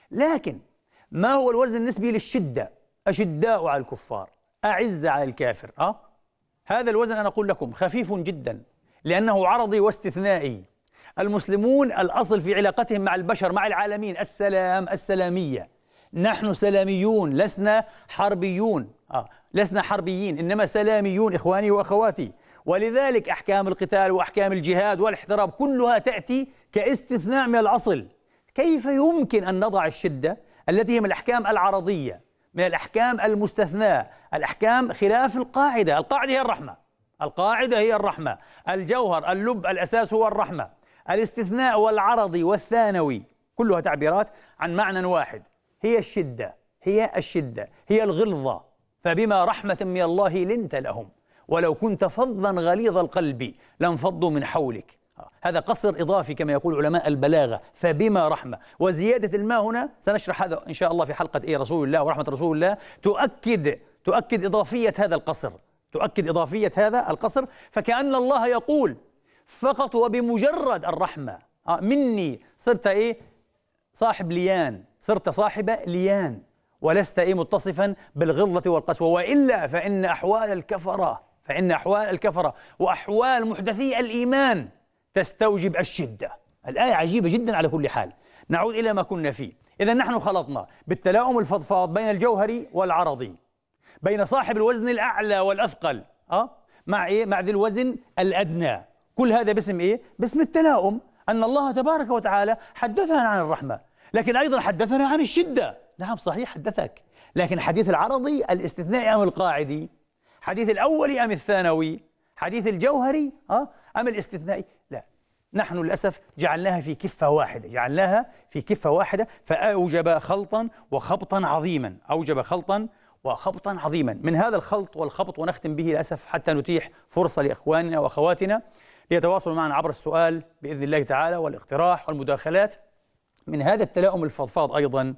لكن ما هو الوزن النسبي للشدة؟ أشداء على الكفار، أعزة على الكافر. أه؟ هذا الوزن أنا أقول لكم خفيف جدا، لأنه عرضي واستثنائي. المسلمون الأصل في علاقتهم مع البشر مع العالمين السلام، السلامية. نحن سلاميون لسنا حربيون، آه. لسنا حربيين إنما سلاميون إخواني وأخواتي. ولذلك أحكام القتال وأحكام الجهاد والاحتراب كلها تأتي كاستثناء من الأصل. كيف يمكن أن نضع الشدة التي هي من الأحكام العرضية، من الأحكام المستثناة، الأحكام خلاف القاعدة؟ القاعدة هي الرحمة، القاعدة هي الرحمة، الجوهر اللب الأساس هو الرحمة. الاستثناء والعرضي والثانوي كلها تعبيرات عن معنى واحد، هي الشدة، هي الشدة، هي الغلظة. فبما رحمة من الله لنت لهم ولو كنت فظا غليظ القلب لانفضوا من حولك. هذا قصر إضافي كما يقول علماء البلاغة، فبما رحمة. وزيادة الماء هنا سنشرح هذا إن شاء الله في حلقة إيه رسول الله ورحمة رسول الله، تؤكد تؤكد إضافية هذا القصر، تؤكد إضافية هذا القصر. فكأن الله يقول فقط وبمجرد الرحمة مني صرت إيه صاحب ليان، صرت صاحب ليان، ولست إيه متصفا بالغلظة والقسوة. وإلا فإن أحوال الكفرة فإن أحوال الكفرة وأحوال محدثي الإيمان تستوجب الشدة. الآية عجيبة جدا على كل حال. نعود إلى ما كنا فيه. إذا نحن خلطنا بالتلاؤم الفضفاض بين الجوهري والعرضي، بين صاحب الوزن الأعلى والأثقل أه؟ مع إيه؟ مع ذي الوزن الأدنى. كل هذا باسم إيه؟ باسم التلاؤم. أن الله تبارك وتعالى حدثنا عن الرحمة، لكن أيضا حدثنا عن الشدة. نعم صحيح حدثك، لكن حديث العرضي الاستثنائي أم القاعدي؟ حديث الأولي أم الثانوي؟ حديث الجوهري أه؟ أم الاستثنائي؟ لا، نحن للأسف جعلناها في كفة واحدة، جعلناها في كفة واحدة فأوجب خلطا وخبطا عظيما، أوجب خلطا وخبطا عظيما. من هذا الخلط والخبط ونختم به للأسف حتى نتيح فرصة لإخواننا وأخواتنا ليتواصلوا معنا عبر السؤال بإذن الله تعالى والاقتراح والمداخلات. من هذا التلاؤم الفضفاض أيضا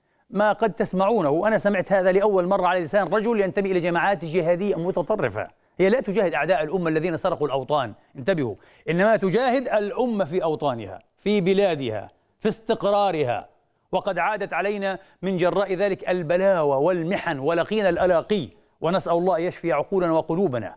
ما قد تسمعونه، وأنا سمعت هذا لأول مرة على لسان رجل ينتمي إلى جماعات جهادية متطرفة. هي لا تجاهد أعداء الأمة الذين سرقوا الأوطان، انتبهوا، إنما تجاهد الأمة في أوطانها، في بلادها، في استقرارها. وقد عادت علينا من جراء ذلك البلاوى والمحن ولقينا الألاقي، ونسأل الله أن يشفي عقولنا وقلوبنا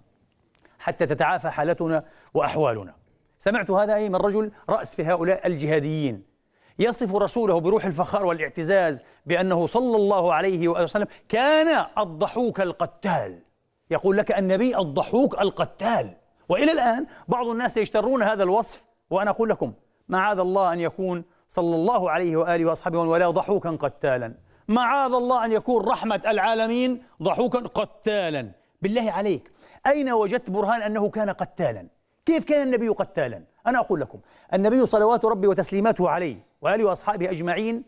حتى تتعافى حالتنا وأحوالنا. سمعت هذا أي من رجل رأس في هؤلاء الجهاديين يصف رسوله بروح الفخار والاعتزاز بأنه صلى الله عليه وآله وسلم كان الضحوك القتال. يقول لك النبي الضحوك القتال. وإلى الآن بعض الناس يشترون هذا الوصف، وأنا أقول لكم معاذ الله أن يكون صلى الله عليه وآله وأصحابه ولا ضحوكا قتالا، معاذ الله أن يكون رحمة العالمين ضحوكا قتالا. بالله عليك أين وجدت برهان أنه كان قتالا؟ كيف كان النبي قتالا؟ أنا أقول لكم النبي صلوات ربي وتسليماته عليه وآله وأصحابه أجمعين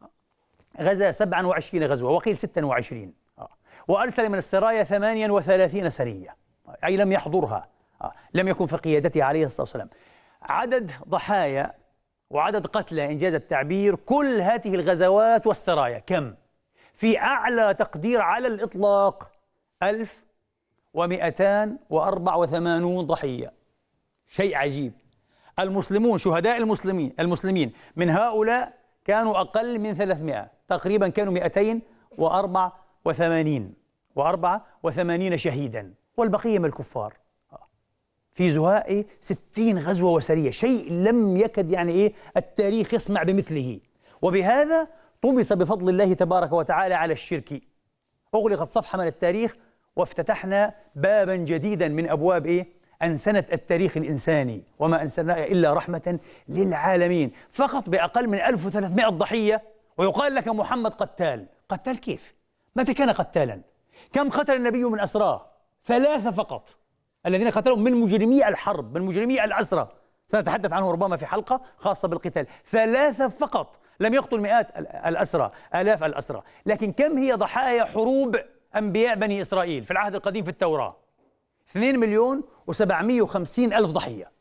غزا سبعا وعشرين غزوة، وقيل ستا وعشرين، وأرسل من السرايا ثمانيا وثلاثين سرية، أي لم يحضرها، لم يكن في قيادته عليه الصلاة والسلام. عدد ضحايا وعدد قتلى إنجاز التعبير كل هذه الغزوات والسرايا كم؟ في أعلى تقدير على الإطلاق ألف ومئتان وأربعة وثمانون ضحية. شيء عجيب. المسلمون شهداء المسلمين المسلمين من هؤلاء كانوا أقل من ثلاثمائة، تقريبا كانوا مئتين وأربعة وثمانين وأربعة وثمانين شهيدا، والبقية من الكفار. في زهاء ستين غزوة وسرية، شيء لم يكد يعني إيه التاريخ يسمع بمثله. وبهذا طمس بفضل الله تبارك وتعالى على الشرك. أغلقت صفحة من التاريخ وافتتحنا بابا جديدا من أبواب إيه؟ أنسنة التاريخ الإنساني، وما أنسناه إلا رحمة للعالمين. فقط بأقل من ألف وثلاثمائة ضحية ويقال لك محمد قتال. قتال كيف؟ متى كان قتالا؟ كم قتل النبي من أسراه؟ ثلاثة فقط الذين قتلهم من مجرمي الحرب، من مجرمي الأسرى، سنتحدث عنه ربما في حلقة خاصة بالقتال. ثلاثة فقط، لم يقتل مئات الأسرى، آلاف الأسرى. لكن كم هي ضحايا حروب أنبياء بني إسرائيل في العهد القديم في التوراة؟ اثنين مليون وسبعمائة وخمسين ألف ضحية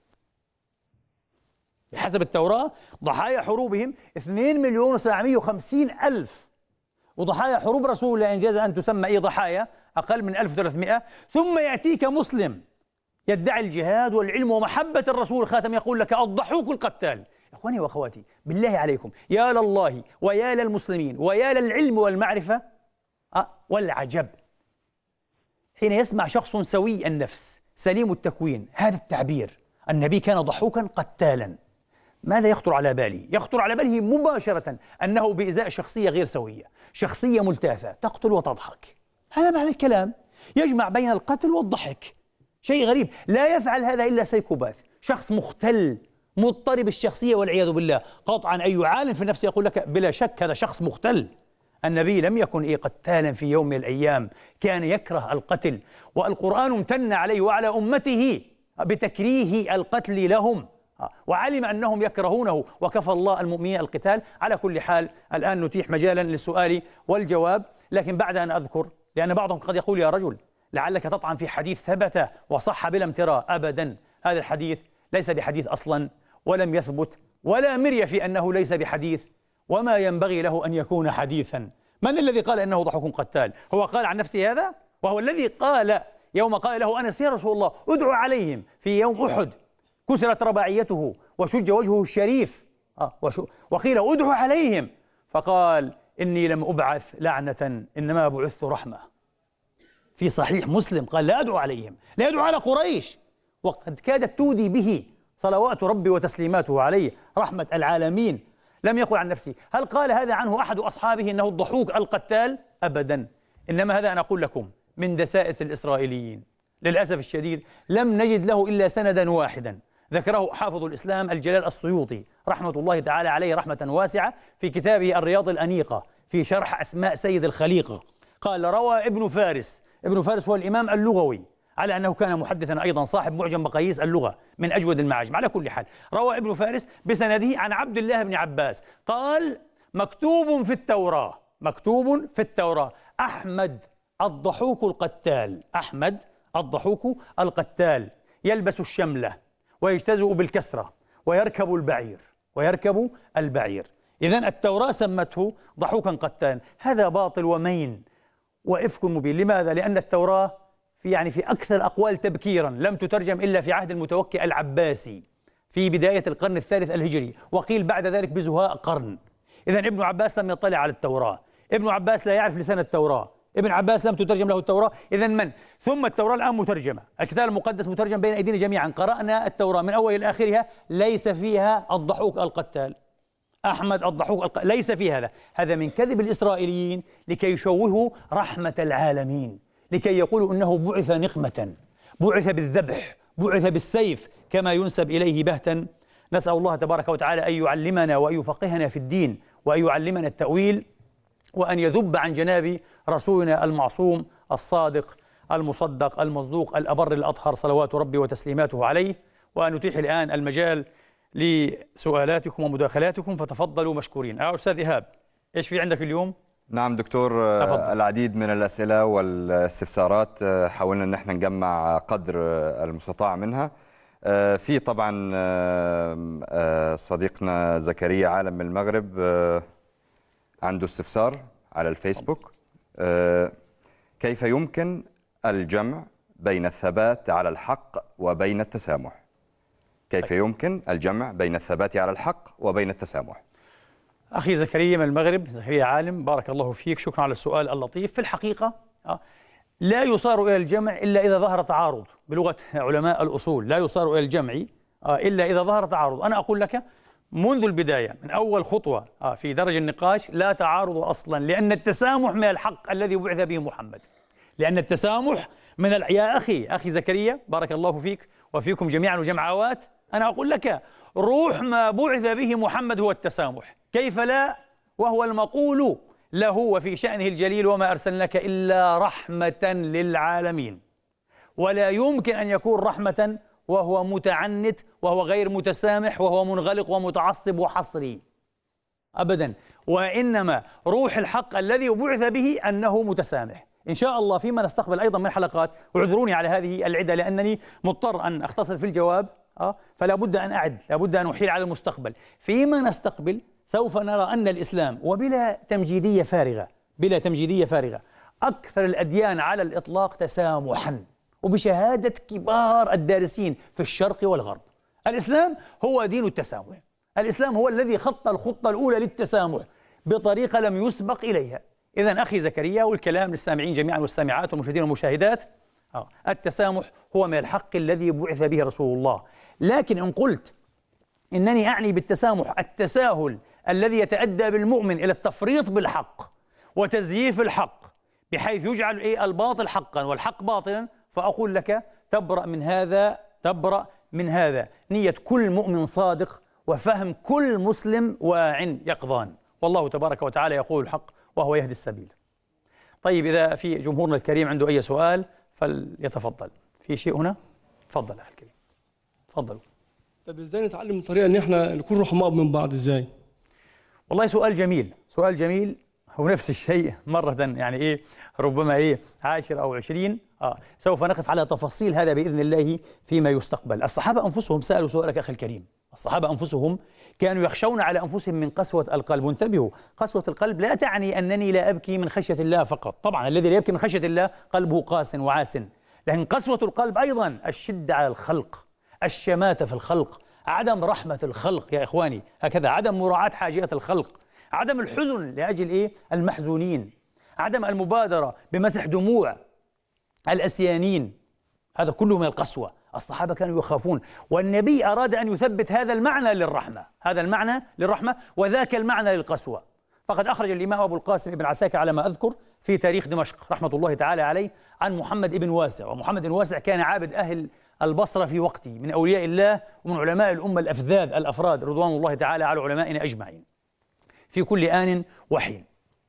بحسب التوراة. ضحايا حروبهم اثنين مليون وسبعمائة وخمسين ألف، وضحايا حروب رسول الله إنجاز أن تسمى أي ضحايا أقل من ألف وثلاثمائة. ثم يأتيك مسلم يدعي الجهاد والعلم ومحبة الرسول خاتم يقول لك الضحوك القتال. إخواني وأخواتي بالله عليكم، يا لله ويا للمسلمين ويا للعلم والمعرفة أه والعجب حين يسمع شخص سوي النفس سليم التكوين هذا التعبير: النبي كان ضحوكا قتالا. ماذا يخطر على بالي؟ يخطر على باله مباشرة أنه بإزاء شخصية غير سوية، شخصية ملتاثة تقتل وتضحك. هذا معنى الكلام، يجمع بين القتل والضحك. شيء غريب، لا يفعل هذا إلا سيكوباث، شخص مختل مضطرب الشخصية والعياذ بالله. قطعا أي عالم في النفس يقول لك بلا شك هذا شخص مختل. النبي لم يكن إيه قتالا في يوم من الأيام، كان يكره القتل، والقرآن امتن عليه وعلى أمته بتكريه القتل لهم، وعلم أنهم يكرهونه وكفى الله المؤمنين القتال. على كل حال الآن نتيح مجالا للسؤال والجواب، لكن بعد أن أذكر، لأن بعضهم قد يقول يا رجل لعلك تطعن في حديث ثبت وصح بلا امتراء. أبدا، هذا الحديث ليس بحديث أصلا، ولم يثبت، ولا مرية في أنه ليس بحديث، وما ينبغي له أن يكون حديثا. من الذي قال إنه ضحك قتال؟ هو قال عن نفسه هذا؟ وهو الذي قال يوم قال له أنس يا رسول الله ادعو عليهم في يوم أحد كسرت رباعيته وشج وجهه الشريف آه وقيل ادعو عليهم، فقال إني لم أبعث لعنة إنما بعثت رحمة. في صحيح مسلم قال لا أدعو عليهم، لا أدعو على قريش، وقد كادت تودي به صلوات ربي وتسليماته عليه رحمة العالمين. لم يقل عن نفسه. هل قال هذا عنه أحد أصحابه إنه الضحوك القتال؟ أبدا. إنما هذا أنا أقول لكم من دسائس الإسرائيليين. للأسف الشديد لم نجد له إلا سندا واحدا ذكره حافظ الإسلام الجلال السيوطي رحمة الله تعالى عليه رحمة واسعة في كتابه الرياض الأنيقة في شرح أسماء سيد الخليقة. قال روى ابن فارس، ابن فارس هو الإمام اللغوي، على أنه كان محدثا أيضا صاحب معجم مقاييس اللغة من أجود المعاجم. على كل حال روى ابن فارس بسنده عن عبد الله بن عباس قال مكتوب في التوراة، مكتوب في التوراة أحمد الضحوك القتال، أحمد الضحوك القتال يلبس الشملة ويجتزئ بالكسرة ويركب البعير ويركب البعير. إذن التوراة سمته ضحوكا قتال. هذا باطل ومين وإفك مبين. لماذا؟ لأن التوراة في يعني في أكثر الأقوال تبكيرا لم تترجم إلا في عهد المتوكي العباسي في بداية القرن الثالث الهجري، وقيل بعد ذلك بزهاء قرن. إذن ابن عباس لم يطلع على التوراة، ابن عباس لا يعرف لسان التوراة، ابن عباس لم تترجم له التوراة. إذن من؟ ثم التوراة الآن مترجمة، الكتاب المقدس مترجم بين أيدينا جميعا، قرأنا التوراة من أول إلى آخرها ليس فيها الضحوك القتال، أحمد الضحوك الق... ليس في هذا. هذا من كذب الإسرائيليين لكي يشوهوا رحمة العالمين، لكي يقولوا إنه بعث نقمة، بعث بالذبح، بعث بالسيف كما ينسب إليه بهتا. نسأل الله تبارك وتعالى أن يعلمنا وأن يفقهنا في الدين وأن يعلمنا التأويل وأن يذب عن جناب رسولنا المعصوم الصادق المصدق المصدوق الأبر الأطهر صلوات ربي وتسليماته عليه. وأن نتيح الآن المجال لسؤالاتكم ومداخلاتكم، فتفضلوا مشكورين. أه أستاذ إيهاب، إيش في عندك اليوم؟ نعم دكتور، أفضل. العديد من الأسئلة والاستفسارات حاولنا أن احنا نجمع قدر المستطاع منها. آه، في طبعا آه، آه، صديقنا زكريا عالم من المغرب آه، عنده استفسار على الفيسبوك. آه، كيف يمكن الجمع بين الثبات على الحق وبين التسامح؟ كيف يمكن الجمع بين الثبات على الحق وبين التسامح؟ أخي زكريا من المغرب، زكريا عالم، بارك الله فيك، شكرا على السؤال اللطيف. في الحقيقة لا يصار إلى الجمع إلا إذا ظهر تعارض، بلغة علماء الأصول لا يصار إلى الجمع إلا إذا ظهر تعارض. أنا أقول لك منذ البداية، من أول خطوة في درج النقاش، لا تعارض أصلا، لأن التسامح من الحق الذي بعث به محمد، لأن التسامح من ال... يا أخي أخي زكريا بارك الله فيك وفيكم جميعا وجمعوات، أنا أقول لك روح ما بعث به محمد هو التسامح، كيف لا وهو المقول له وفي شأنه الجليل: وما أرسلناك إلا رحمة للعالمين. ولا يمكن أن يكون رحمة وهو متعنت وهو غير متسامح وهو منغلق ومتعصب وحصري أبدا، وإنما روح الحق الذي بعث به أنه متسامح. إن شاء الله فيما نستقبل أيضا من حلقات، واعذروني على هذه العدة لأنني مضطر أن أختصر في الجواب، أه؟ فلا بد أن أعد، لا بد أن أحيل على المستقبل. فيما نستقبل سوف نرى أن الإسلام، وبلا تمجيدية فارغة، بلا تمجيدية فارغة، أكثر الأديان على الإطلاق تسامحا، وبشهادة كبار الدارسين في الشرق والغرب. الإسلام هو دين التسامح، الإسلام هو الذي خط الخطة الأولى للتسامح بطريقة لم يسبق إليها. إذن أخي زكريا، والكلام للسامعين جميعا والسامعات والمشاهدين والمشاهدات، التسامح هو من الحق الذي بعث به رسول الله. لكن إن قلت إنني أعني بالتسامح التساهل الذي يتأدى بالمؤمن إلى التفريط بالحق وتزييف الحق بحيث يجعل إيه الباطل حقا والحق باطلا، فأقول لك تبرأ من هذا، تبرأ من هذا نية كل مؤمن صادق وفهم كل مسلم واع يقظان، والله تبارك وتعالى يقول الحق وهو يهدي السبيل. طيب، إذا في جمهورنا الكريم عنده أي سؤال فليتفضل. في شيء هنا؟ تفضل أخي الكريم، تفضلوا. طب ازاي نتعلم الطريقه ان احنا نكون رحماء من بعض ازاي؟ والله سؤال جميل، سؤال جميل. هو نفس الشيء مرة يعني إيه ربما إيه عاشر أو عشرين. آه سوف نقف على تفاصيل هذا بإذن الله فيما يستقبل. الصحابة أنفسهم سألوا سؤالك أخي الكريم، الصحابة أنفسهم كانوا يخشون على أنفسهم من قسوة القلب. وانتبهوا، قسوة القلب لا تعني أنني لا أبكي من خشية الله فقط، طبعا الذي لا يبكي من خشية الله قلبه قاس وعاس، لكن قسوة القلب أيضا الشدة على الخلق، الشماتة في الخلق، عدم رحمة الخلق يا إخواني، هكذا عدم مراعاة حاجيات الخلق، عدم الحزن لأجل إيه المحزونين، عدم المبادرة بمسح دموع الأسيانين، هذا كله من القسوة. الصحابة كانوا يخافون، والنبي أراد أن يثبت هذا المعنى للرحمة، هذا المعنى للرحمة وذاك المعنى للقسوة. فقد أخرج الإمام أبو القاسم ابن عساكر على ما أذكر في تاريخ دمشق رحمة الله تعالى عليه عن محمد ابن واسع، ومحمد بن واسع كان عابد أهل البصرة في وقته، من أولياء الله ومن علماء الأمة الأفذاذ الأفراد رضوان الله تعالى على علمائنا أجمعين في كل آن وحين.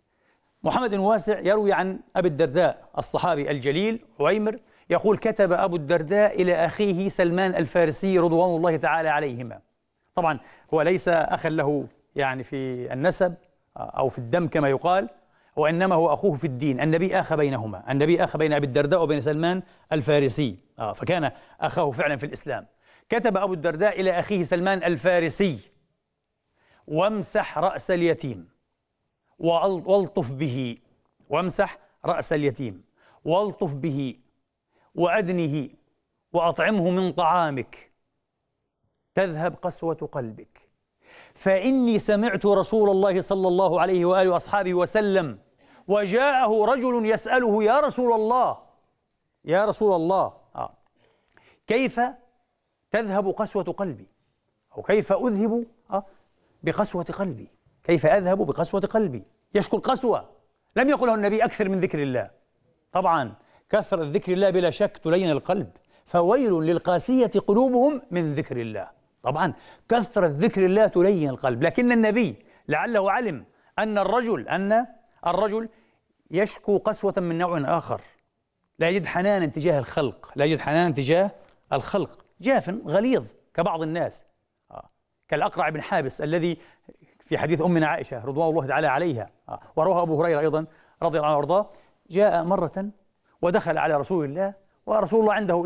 محمد بن واسع يروي عن أبي الدرداء الصحابي الجليل عويمر يقول: كتب أبو الدرداء إلى أخيه سلمان الفارسي رضوان الله تعالى عليهما. طبعا هو ليس أخا له يعني في النسب أو في الدم كما يقال، وإنما هو أخوه في الدين. النبي آخى بينهما، النبي آخى بين أبي الدرداء وبين سلمان الفارسي، آه فكان أخاه فعلا في الإسلام. كتب أبو الدرداء إلى أخيه سلمان الفارسي: وامسح رأس اليتيم والطف به، وامسح رأس اليتيم والطف به وأدنه وأطعمه من طعامك تذهب قسوة قلبك، فإني سمعت رسول الله صلى الله عليه وآله وأصحابه وسلم وجاءه رجل يسأله: يا رسول الله يا رسول الله آه. كيف تذهب قسوة قلبي، أو كيف أذهب آه بقسوة قلبي، كيف أذهب بقسوة قلبي؟ يشكو القسوة. لم يقله النبي أكثر من ذكر الله، طبعا كثرة ذكر الله بلا شك تلين القلب، فويل للقاسية قلوبهم من ذكر الله. طبعا كثرة ذكر الله تلين القلب، لكن النبي لعله علم أن الرجل أن الرجل يشكو قسوة من نوع آخر، لا يجد حنانا تجاه الخلق، لا يجد حنانا تجاه الخلق، جاف غليظ كبعض الناس، آه. كالأقرع بن حابس الذي في حديث أمنا عائشة رضوان الله تعالى عليها، آه. ورواه أبو هريرة أيضا رضي الله عنه وارضاه، جاء مرة ودخل على رسول الله ورسول الله عنده إيه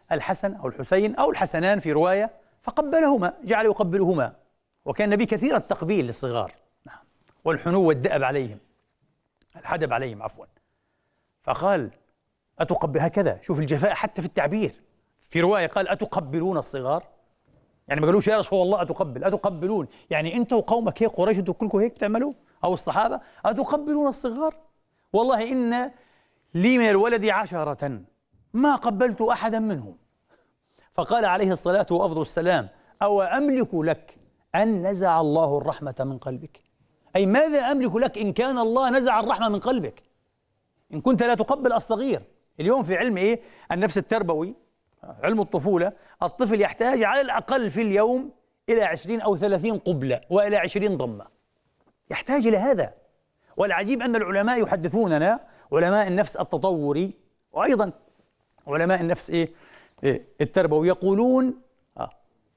الحسن أو الحسين أو الحسنان في رواية، فقبلهما، جعل يقبلهما. وكان النبي كثير التقبيل للصغار، نعم، والحنو والدأب عليهم، الحدب عليهم عفوا. فقال أتقبل، هكذا شوف الجفاء حتى في التعبير. في رواية قال أتقبلون الصغار، يعني ما قالوش يا رسول الله أتقبل، أتقبلون، يعني أنت وقومك هيك، قريش أنتوا كلكم هيك بتعملوا، أو الصحابة أتقبلون الصغار؟ والله إن لي من الولد عشرة ما قبلت أحدا منهم. فقال عليه الصلاة وأفضل السلام أو أملك لك أن نزع الله الرحمة من قلبك؟ أي ماذا أملك لك إن كان الله نزع الرحمة من قلبك، إن كنت لا تقبل الصغير؟ اليوم في علم إيه؟ النفس التربوي، علم الطفولة، الطفل يحتاج على الأقل في اليوم إلى عشرين أو ثلاثين قبلة وإلى عشرين ضمة، يحتاج إلى هذا. والعجيب أن العلماء يحدثوننا، علماء النفس التطوري وأيضا علماء النفس إيه؟ إيه؟ التربوي، يقولون آه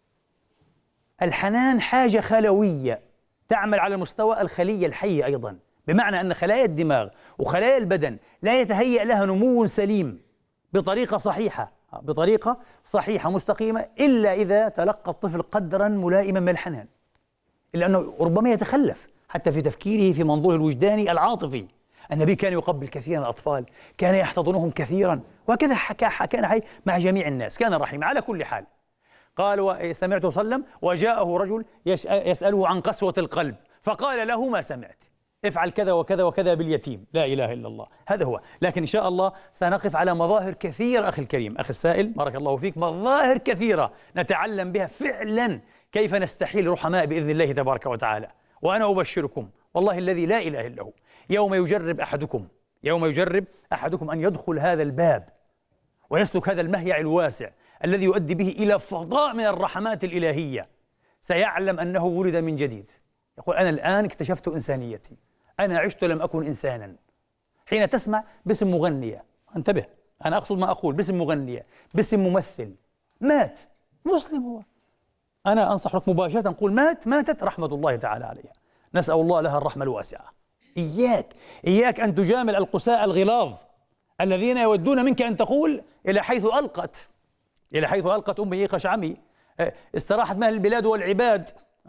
الحنان حاجة خلوية تعمل على مستوى الخلية الحية أيضا، بمعنى أن خلايا الدماغ وخلايا البدن لا يتهيأ لها نمو سليم بطريقة صحيحة بطريقة صحيحة مستقيمة إلا إذا تلقى الطفل قدرا ملائما من الحنان، إلا أنه ربما يتخلف حتى في تفكيره في منظوره الوجداني العاطفي. النبي كان يقبل كثيرا الأطفال، كان يحتضنهم كثيرا، وكذا حكى كان حي مع جميع الناس، كان رحيم على كل حال. قال وسمعته صلى الله عليه وسلم وجاءه رجل يسأله عن قسوة القلب فقال له ما سمعت، افعل كذا وكذا وكذا باليتيم، لا إله إلا الله. هذا هو. لكن إن شاء الله سنقف على مظاهر كثيرة أخي الكريم، أخي السائل بارك الله فيك، مظاهر كثيرة نتعلم بها فعلا كيف نستحيل رحماء بإذن الله تبارك وتعالى. وأنا أبشركم والله الذي لا إله إلا هو، يوم يجرب أحدكم يوم يجرب أحدكم أن يدخل هذا الباب ويسلك هذا المهيع الواسع الذي يؤدي به إلى فضاء من الرحمات الإلهية، سيعلم أنه ولد من جديد. يقول أنا الآن اكتشفت إنسانيتي، أنا عشت لم أكن إنسانا. حين تسمع باسم مغنية، انتبه أنا أقصد ما أقول، باسم مغنية، باسم ممثل مات، مسلم هو، أنا أنصح لك مباشرة نقول مات ماتت رحمة الله تعالى عليها، نسأل الله لها الرحمة الواسعة. إياك إياك أن تجامل القساء الغلاظ الذين يودون منك أن تقول إلى حيث ألقت إلى حيث ألقت أمي خشعمي، استراحت مال البلاد والعباد،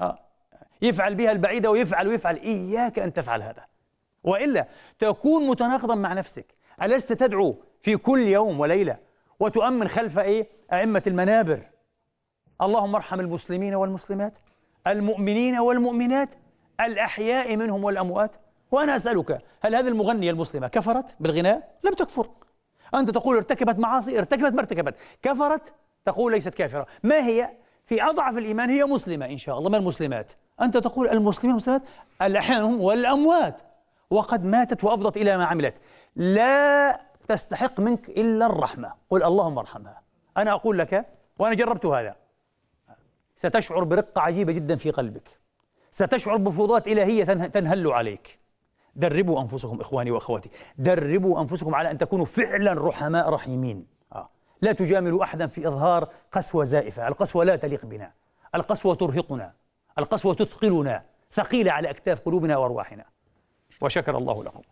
يفعل بها البعيدة ويفعل ويفعل. إياك أن تفعل هذا، وإلا تكون متناقضا مع نفسك. ألست تدعو في كل يوم وليلة وتؤمن خلف إيه؟ أئمة المنابر، اللهم ارحم المسلمين والمسلمات، المؤمنين والمؤمنات، الأحياء منهم والأموات. وأنا أسألك، هل هذه المغنية المسلمة كفرت بالغناء؟ لم تكفر. أنت تقول ارتكبت معاصي، ارتكبت ما ارتكبت، كفرت تقول ليست كافرة. ما هي؟ في أضعف الإيمان هي مسلمة إن شاء الله، ما المسلمات؟ أنت تقول المسلمين والمسلمات الأحياء هم والأموات، وقد ماتت وأفضت إلى ما عملت، لا تستحق منك إلا الرحمة. قل اللهم ارحمها. أنا أقول لك وأنا جربت هذا، ستشعر برقة عجيبة جدا في قلبك، ستشعر بفضات إلهية تنهل عليك. دربوا أنفسكم إخواني وأخواتي، دربوا أنفسكم على أن تكونوا فعلا رحماء رحيمين. آه. لا تجاملوا أحدا في إظهار قسوة زائفة، القسوة لا تليق بنا، القسوة ترهقنا، القسوة تثقلنا، ثقيلة على أكتاف قلوبنا وأرواحنا. وشكر الله لكم.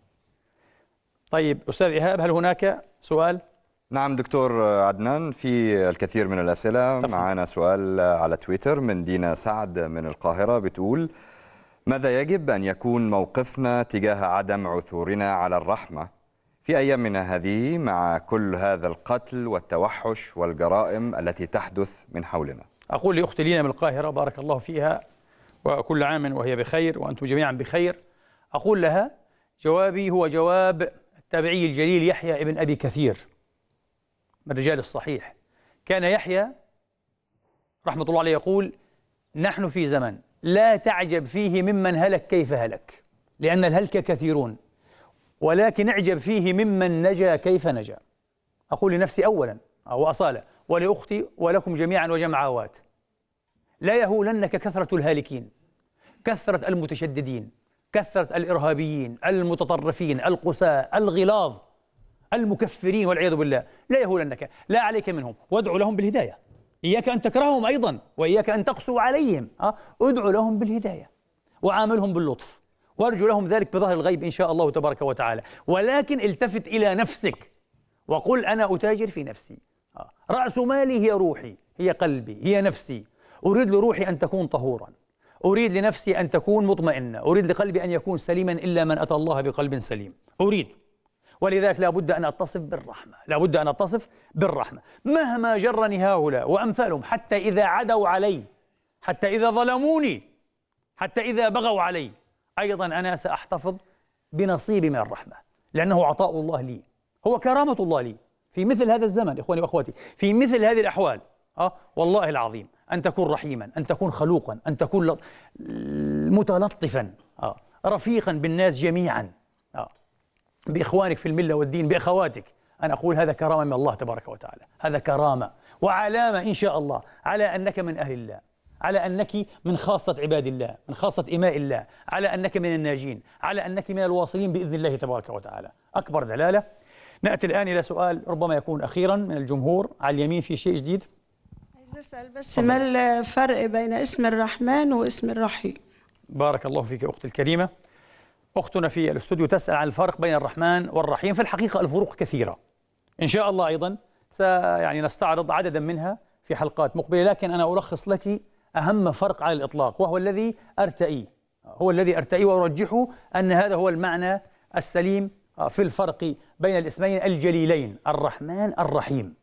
طيب أستاذ إيهاب، هل هناك سؤال؟ نعم دكتور عدنان، في الكثير من الأسئلة. معنا سؤال على تويتر من دينا سعد من القاهرة، بتقول ماذا يجب أن يكون موقفنا تجاه عدم عثورنا على الرحمة في أيامنا هذه مع كل هذا القتل والتوحش والجرائم التي تحدث من حولنا؟ أقول لأختي لينا من القاهرة بارك الله فيها وكل عام وهي بخير وأنتم جميعا بخير، أقول لها جوابي هو جواب التابعي الجليل يحيى ابن أبي كثير من الرجال الصحيح. كان يحيى رحمة الله عليه يقول نحن في زمن لا تعجب فيه ممن هلك كيف هلك، لأن الهلك كثيرون، ولكن اعجب فيه ممن نجا كيف نجا. أقول لنفسي أولا وأصالة ولأختي ولكم جميعا وجمعوات، لا يهولنك كثرة الهالكين، كثرة المتشددين، كثرة الإرهابيين، المتطرفين، القساة، الغلاظ، المكفرين والعياذ بالله، لا يهولنك، لا عليك منهم، وادعو لهم بالهداية. إياك أن تكرههم أيضا، وإياك أن تقسو عليهم، أه؟ ادعو لهم بالهداية وعاملهم باللطف، وارجو لهم ذلك بظهر الغيب إن شاء الله تبارك وتعالى. ولكن التفت إلى نفسك وقل أنا أتاجر في نفسي، رأس مالي هي روحي، هي قلبي، هي نفسي. أريد لروحي أن تكون طهورا، أريد لنفسي أن تكون مطمئنة، أريد لقلبي أن يكون سليما إلا من أتى الله بقلب سليم. أريد، ولذلك لا بد أن أتصف بالرحمة، لا بد أن أتصف بالرحمة مهما جرني هؤلاء وأمثالهم، حتى إذا عدوا علي، حتى إذا ظلموني، حتى إذا بغوا علي، أيضا أنا سأحتفظ بنصيبي من الرحمة، لأنه عطاء الله لي، هو كرامة الله لي في مثل هذا الزمن. إخواني وأخواتي، في مثل هذه الأحوال أه والله العظيم أن تكون رحيما، أن تكون خلوقا، أن تكون متلطفا، أه رفيقا بالناس جميعا، أه بإخوانك في الملة والدين، بأخواتك. أنا أقول هذا كرامة من الله تبارك وتعالى، هذا كرامة وعلامة إن شاء الله على أنك من أهل الله، على أنك من خاصة عباد الله، من خاصة إماء الله، على أنك من الناجين، على أنك من الواصلين بإذن الله تبارك وتعالى. أكبر دلالة. نأتي الآن إلى سؤال ربما يكون أخيرا من الجمهور. على اليمين في شيء جديد؟ عايز أسأل بس ما الفرق بين اسم الرحمن واسم الرحيم؟ بارك الله فيك أختي الكريمة. أختنا في الاستوديو تسأل عن الفرق بين الرحمن والرحيم. في الحقيقة الفروق كثيرة، إن شاء الله أيضا سيعني نستعرض عددا منها في حلقات مقبلة، لكن أنا ألخص لك أهم فرق على الإطلاق، وهو الذي أرتئيه، هو الذي أرتئيه وأرجحه أن هذا هو المعنى السليم في الفرق بين الاسمين الجليلين الرحمن الرحيم،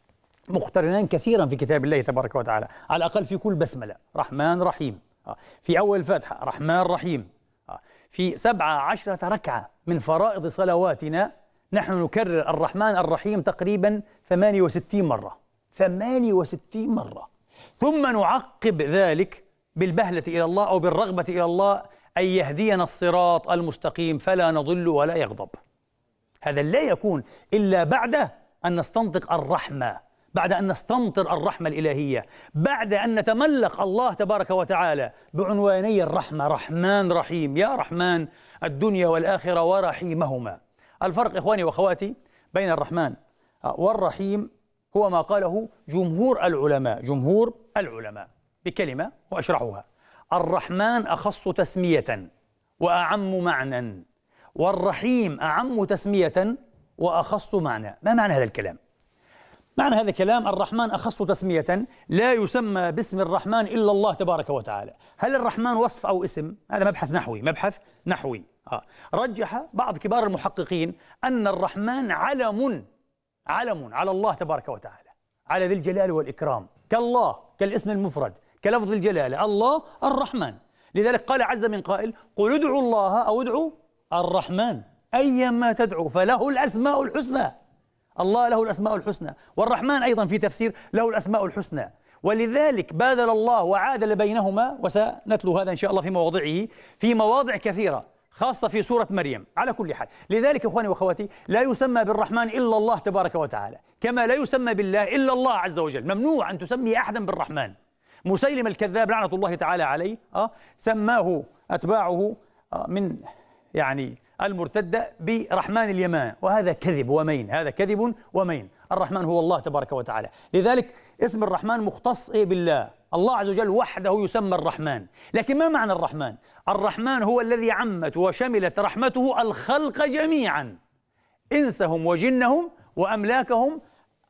مقترنان كثيرا في كتاب الله تبارك وتعالى، على الأقل في كل بسملة رحمن رحيم، في أول الفاتحة رحمن رحيم، في سبعة عشرة ركعة من فرائض صلواتنا نحن نكرر الرحمن الرحيم تقريبا ثمانية وستين مرة، ثمانية وستين مرة، ثم نعقب ذلك بالبهلة إلى الله أو بالرغبة إلى الله أن يهدينا الصراط المستقيم فلا نضل ولا يغضب. هذا لا يكون إلا بعد أن نستنطق الرحمة، بعد أن نستنطر الرحمة الإلهية، بعد أن نتملق الله تبارك وتعالى بعنواني الرحمة، رحمن رحيم، يا رحمن الدنيا والآخرة ورحيمهما. الفرق إخواني وأخواتي بين الرحمن والرحيم هو ما قاله جمهور العلماء، جمهور العلماء بكلمة وأشرحها: الرحمن أخص تسمية وأعم معنى، والرحيم أعم تسمية وأخص معنى. ما معنى هذا الكلام؟ معنى هذا الكلام: الرحمن أخص تسمية، لا يسمى باسم الرحمن إلا الله تبارك وتعالى. هل الرحمن وصف أو اسم؟ هذا مبحث نحوي، مبحث نحوي. آه. رجح بعض كبار المحققين أن الرحمن علم، علم على الله تبارك وتعالى، على ذي الجلال والإكرام، كالله، كالاسم المفرد، كلفظ الجلالة، الله الرحمن. لذلك قال عز من قائل: قل ادعوا الله أو ادعوا الرحمن أيما تدعو فله الأسماء الحسنى. الله له الأسماء الحسنى، والرحمن أيضا في تفسير له الأسماء الحسنى، ولذلك بادل الله وعادل بينهما، وسنتلو هذا إن شاء الله في مواضعه، في مواضع كثيرة خاصة في سورة مريم. على كل حال، لذلك إخواني وأخواتي لا يسمى بالرحمن إلا الله تبارك وتعالى، كما لا يسمى بالله إلا الله عز وجل. ممنوع أن تسمي أحدا بالرحمن. مسيلم الكذاب لعنة الله تعالى عليه أه سماه أتباعه أه من يعني المرتدة برحمن اليمان، وهذا كذب ومين، هذا كذب ومين. الرحمن هو الله تبارك وتعالى. لذلك اسم الرحمن مختص بالله، الله عز وجل وحده يسمى الرحمن. لكن ما معنى الرحمن؟ الرحمن هو الذي عمت وشملت رحمته الخلق جميعا، إنسهم وجنهم وأملاكهم،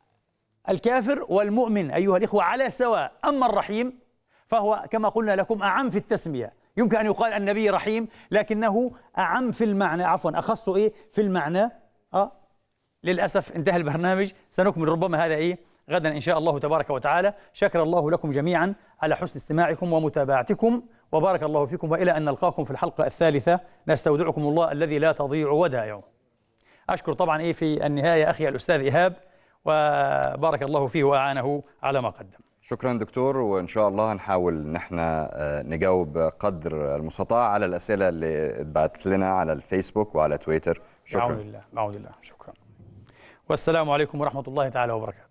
الكافر والمؤمن أيها الإخوة على سواء. أما الرحيم فهو كما قلنا لكم أعم في التسمية، يمكن أن يقال النبي رحيم، لكنه أعم في المعنى، عفوا أخص إيه في المعنى. آه للأسف انتهى البرنامج، سنكمل ربما هذا إيه غدا إن شاء الله تبارك وتعالى. شكر الله لكم جميعا على حسن استماعكم ومتابعتكم، وبارك الله فيكم، وإلى أن نلقاكم في الحلقة الثالثة. نستودعكم الله الذي لا تضيع ودائعه. أشكر طبعا إيه في النهاية أخي الأستاذ إيهاب، وبارك الله فيه وأعانه على ما قدم. شكرا دكتور، وإن شاء الله هنحاول إن احنا نجاوب قدر المستطاع على الأسئلة اللي اتبعت لنا على الفيسبوك وعلى تويتر. شكرا. بعون الله، بعون الله، شكرا. والسلام عليكم ورحمة الله تعالى وبركاته.